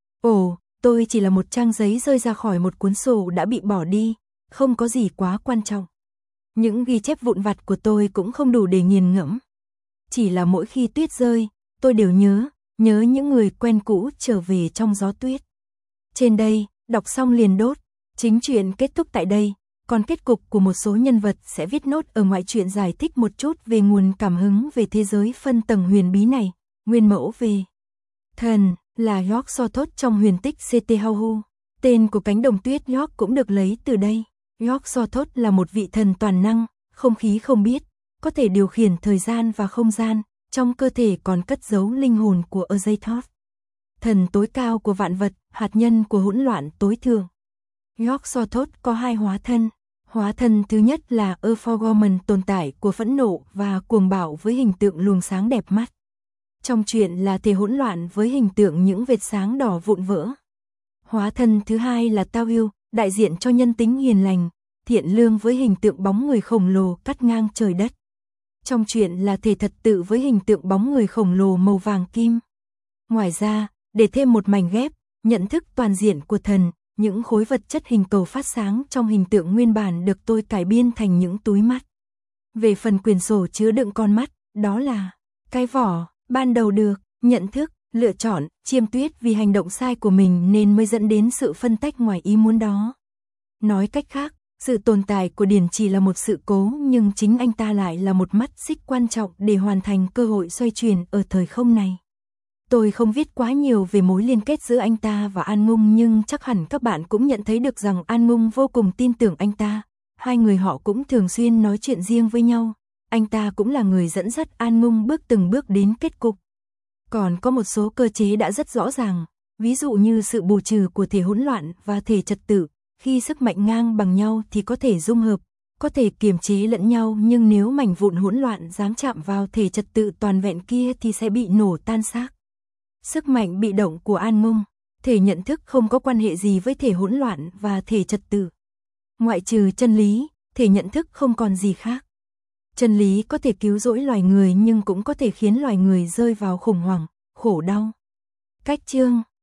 Ồ, tôi chỉ là một trang giấy rơi ra khỏi một cuốn sổ đã bị bỏ đi, không có gì quá quan trọng. Những ghi chép vụn vặt của tôi cũng không đủ để nghiền ngẫm. Chỉ là mỗi khi tuyết rơi, tôi đều nhớ, nhớ những người quen cũ trở về trong gió tuyết. Trên đây, đọc xong liền đốt, chính truyện kết thúc tại đây, còn kết cục của một số nhân vật sẽ viết nốt ở ngoại truyện giải thích một chút về nguồn cảm hứng về thế giới phân tầng huyền bí này. Nguyên mẫu về thần là York So Thốt trong huyền tích xê tê Hauhu. Tên của cánh đồng tuyết York cũng được lấy từ đây. York So Thốt là một vị thần toàn năng, không khí không biết, có thể điều khiển thời gian và không gian, trong cơ thể còn cất giấu linh hồn của Azathoth. Thần tối cao của vạn vật, hạt nhân của hỗn loạn tối thượng. York So Thốt có hai hóa thân. Hóa thân thứ nhất là Urforgomen, tồn tại của phẫn nộ và cuồng bạo với hình tượng luồng sáng đẹp mắt. Trong truyện là thể hỗn loạn với hình tượng những vệt sáng đỏ vụn vỡ. Hóa thân thứ hai là Tauil, đại diện cho nhân tính hiền lành, thiện lương với hình tượng bóng người khổng lồ cắt ngang trời đất. Trong truyện là thể thật tự với hình tượng bóng người khổng lồ màu vàng kim. Ngoài ra, để thêm một mảnh ghép, nhận thức toàn diện của thần, những khối vật chất hình cầu phát sáng trong hình tượng nguyên bản được tôi cải biên thành những túi mắt. Về phần quyển sổ chứa đựng con mắt, đó là cái vỏ, ban đầu được, nhận thức, lựa chọn, Chiêm Tuyết vì hành động sai của mình nên mới dẫn đến sự phân tách ngoài ý muốn đó. Nói cách khác, sự tồn tại của Điền chỉ là một sự cố nhưng chính anh ta lại là một mắt xích quan trọng để hoàn thành cơ hội xoay chuyển ở thời không này. Tôi không viết quá nhiều về mối liên kết giữa anh ta và An Ngung nhưng chắc hẳn các bạn cũng nhận thấy được rằng An Ngung vô cùng tin tưởng anh ta. Hai người họ cũng thường xuyên nói chuyện riêng với nhau. Anh ta cũng là người dẫn dắt An Ngung bước từng bước đến kết cục. Còn có một số cơ chế đã rất rõ ràng, ví dụ như sự bù trừ của thể hỗn loạn và thể trật tự. Khi sức mạnh ngang bằng nhau thì có thể dung hợp, có thể kiềm chế lẫn nhau, nhưng nếu mảnh vụn hỗn loạn dám chạm vào thể trật tự toàn vẹn kia thì sẽ bị nổ tan xác. Sức mạnh bị động của An Ngung, thể nhận thức không có quan hệ gì với thể hỗn loạn và thể trật tự. Ngoại trừ chân lý, thể nhận thức không còn gì khác. Chân lý có thể cứu rỗi loài người nhưng cũng có thể khiến loài người rơi vào khủng hoảng, khổ đau. Cách chương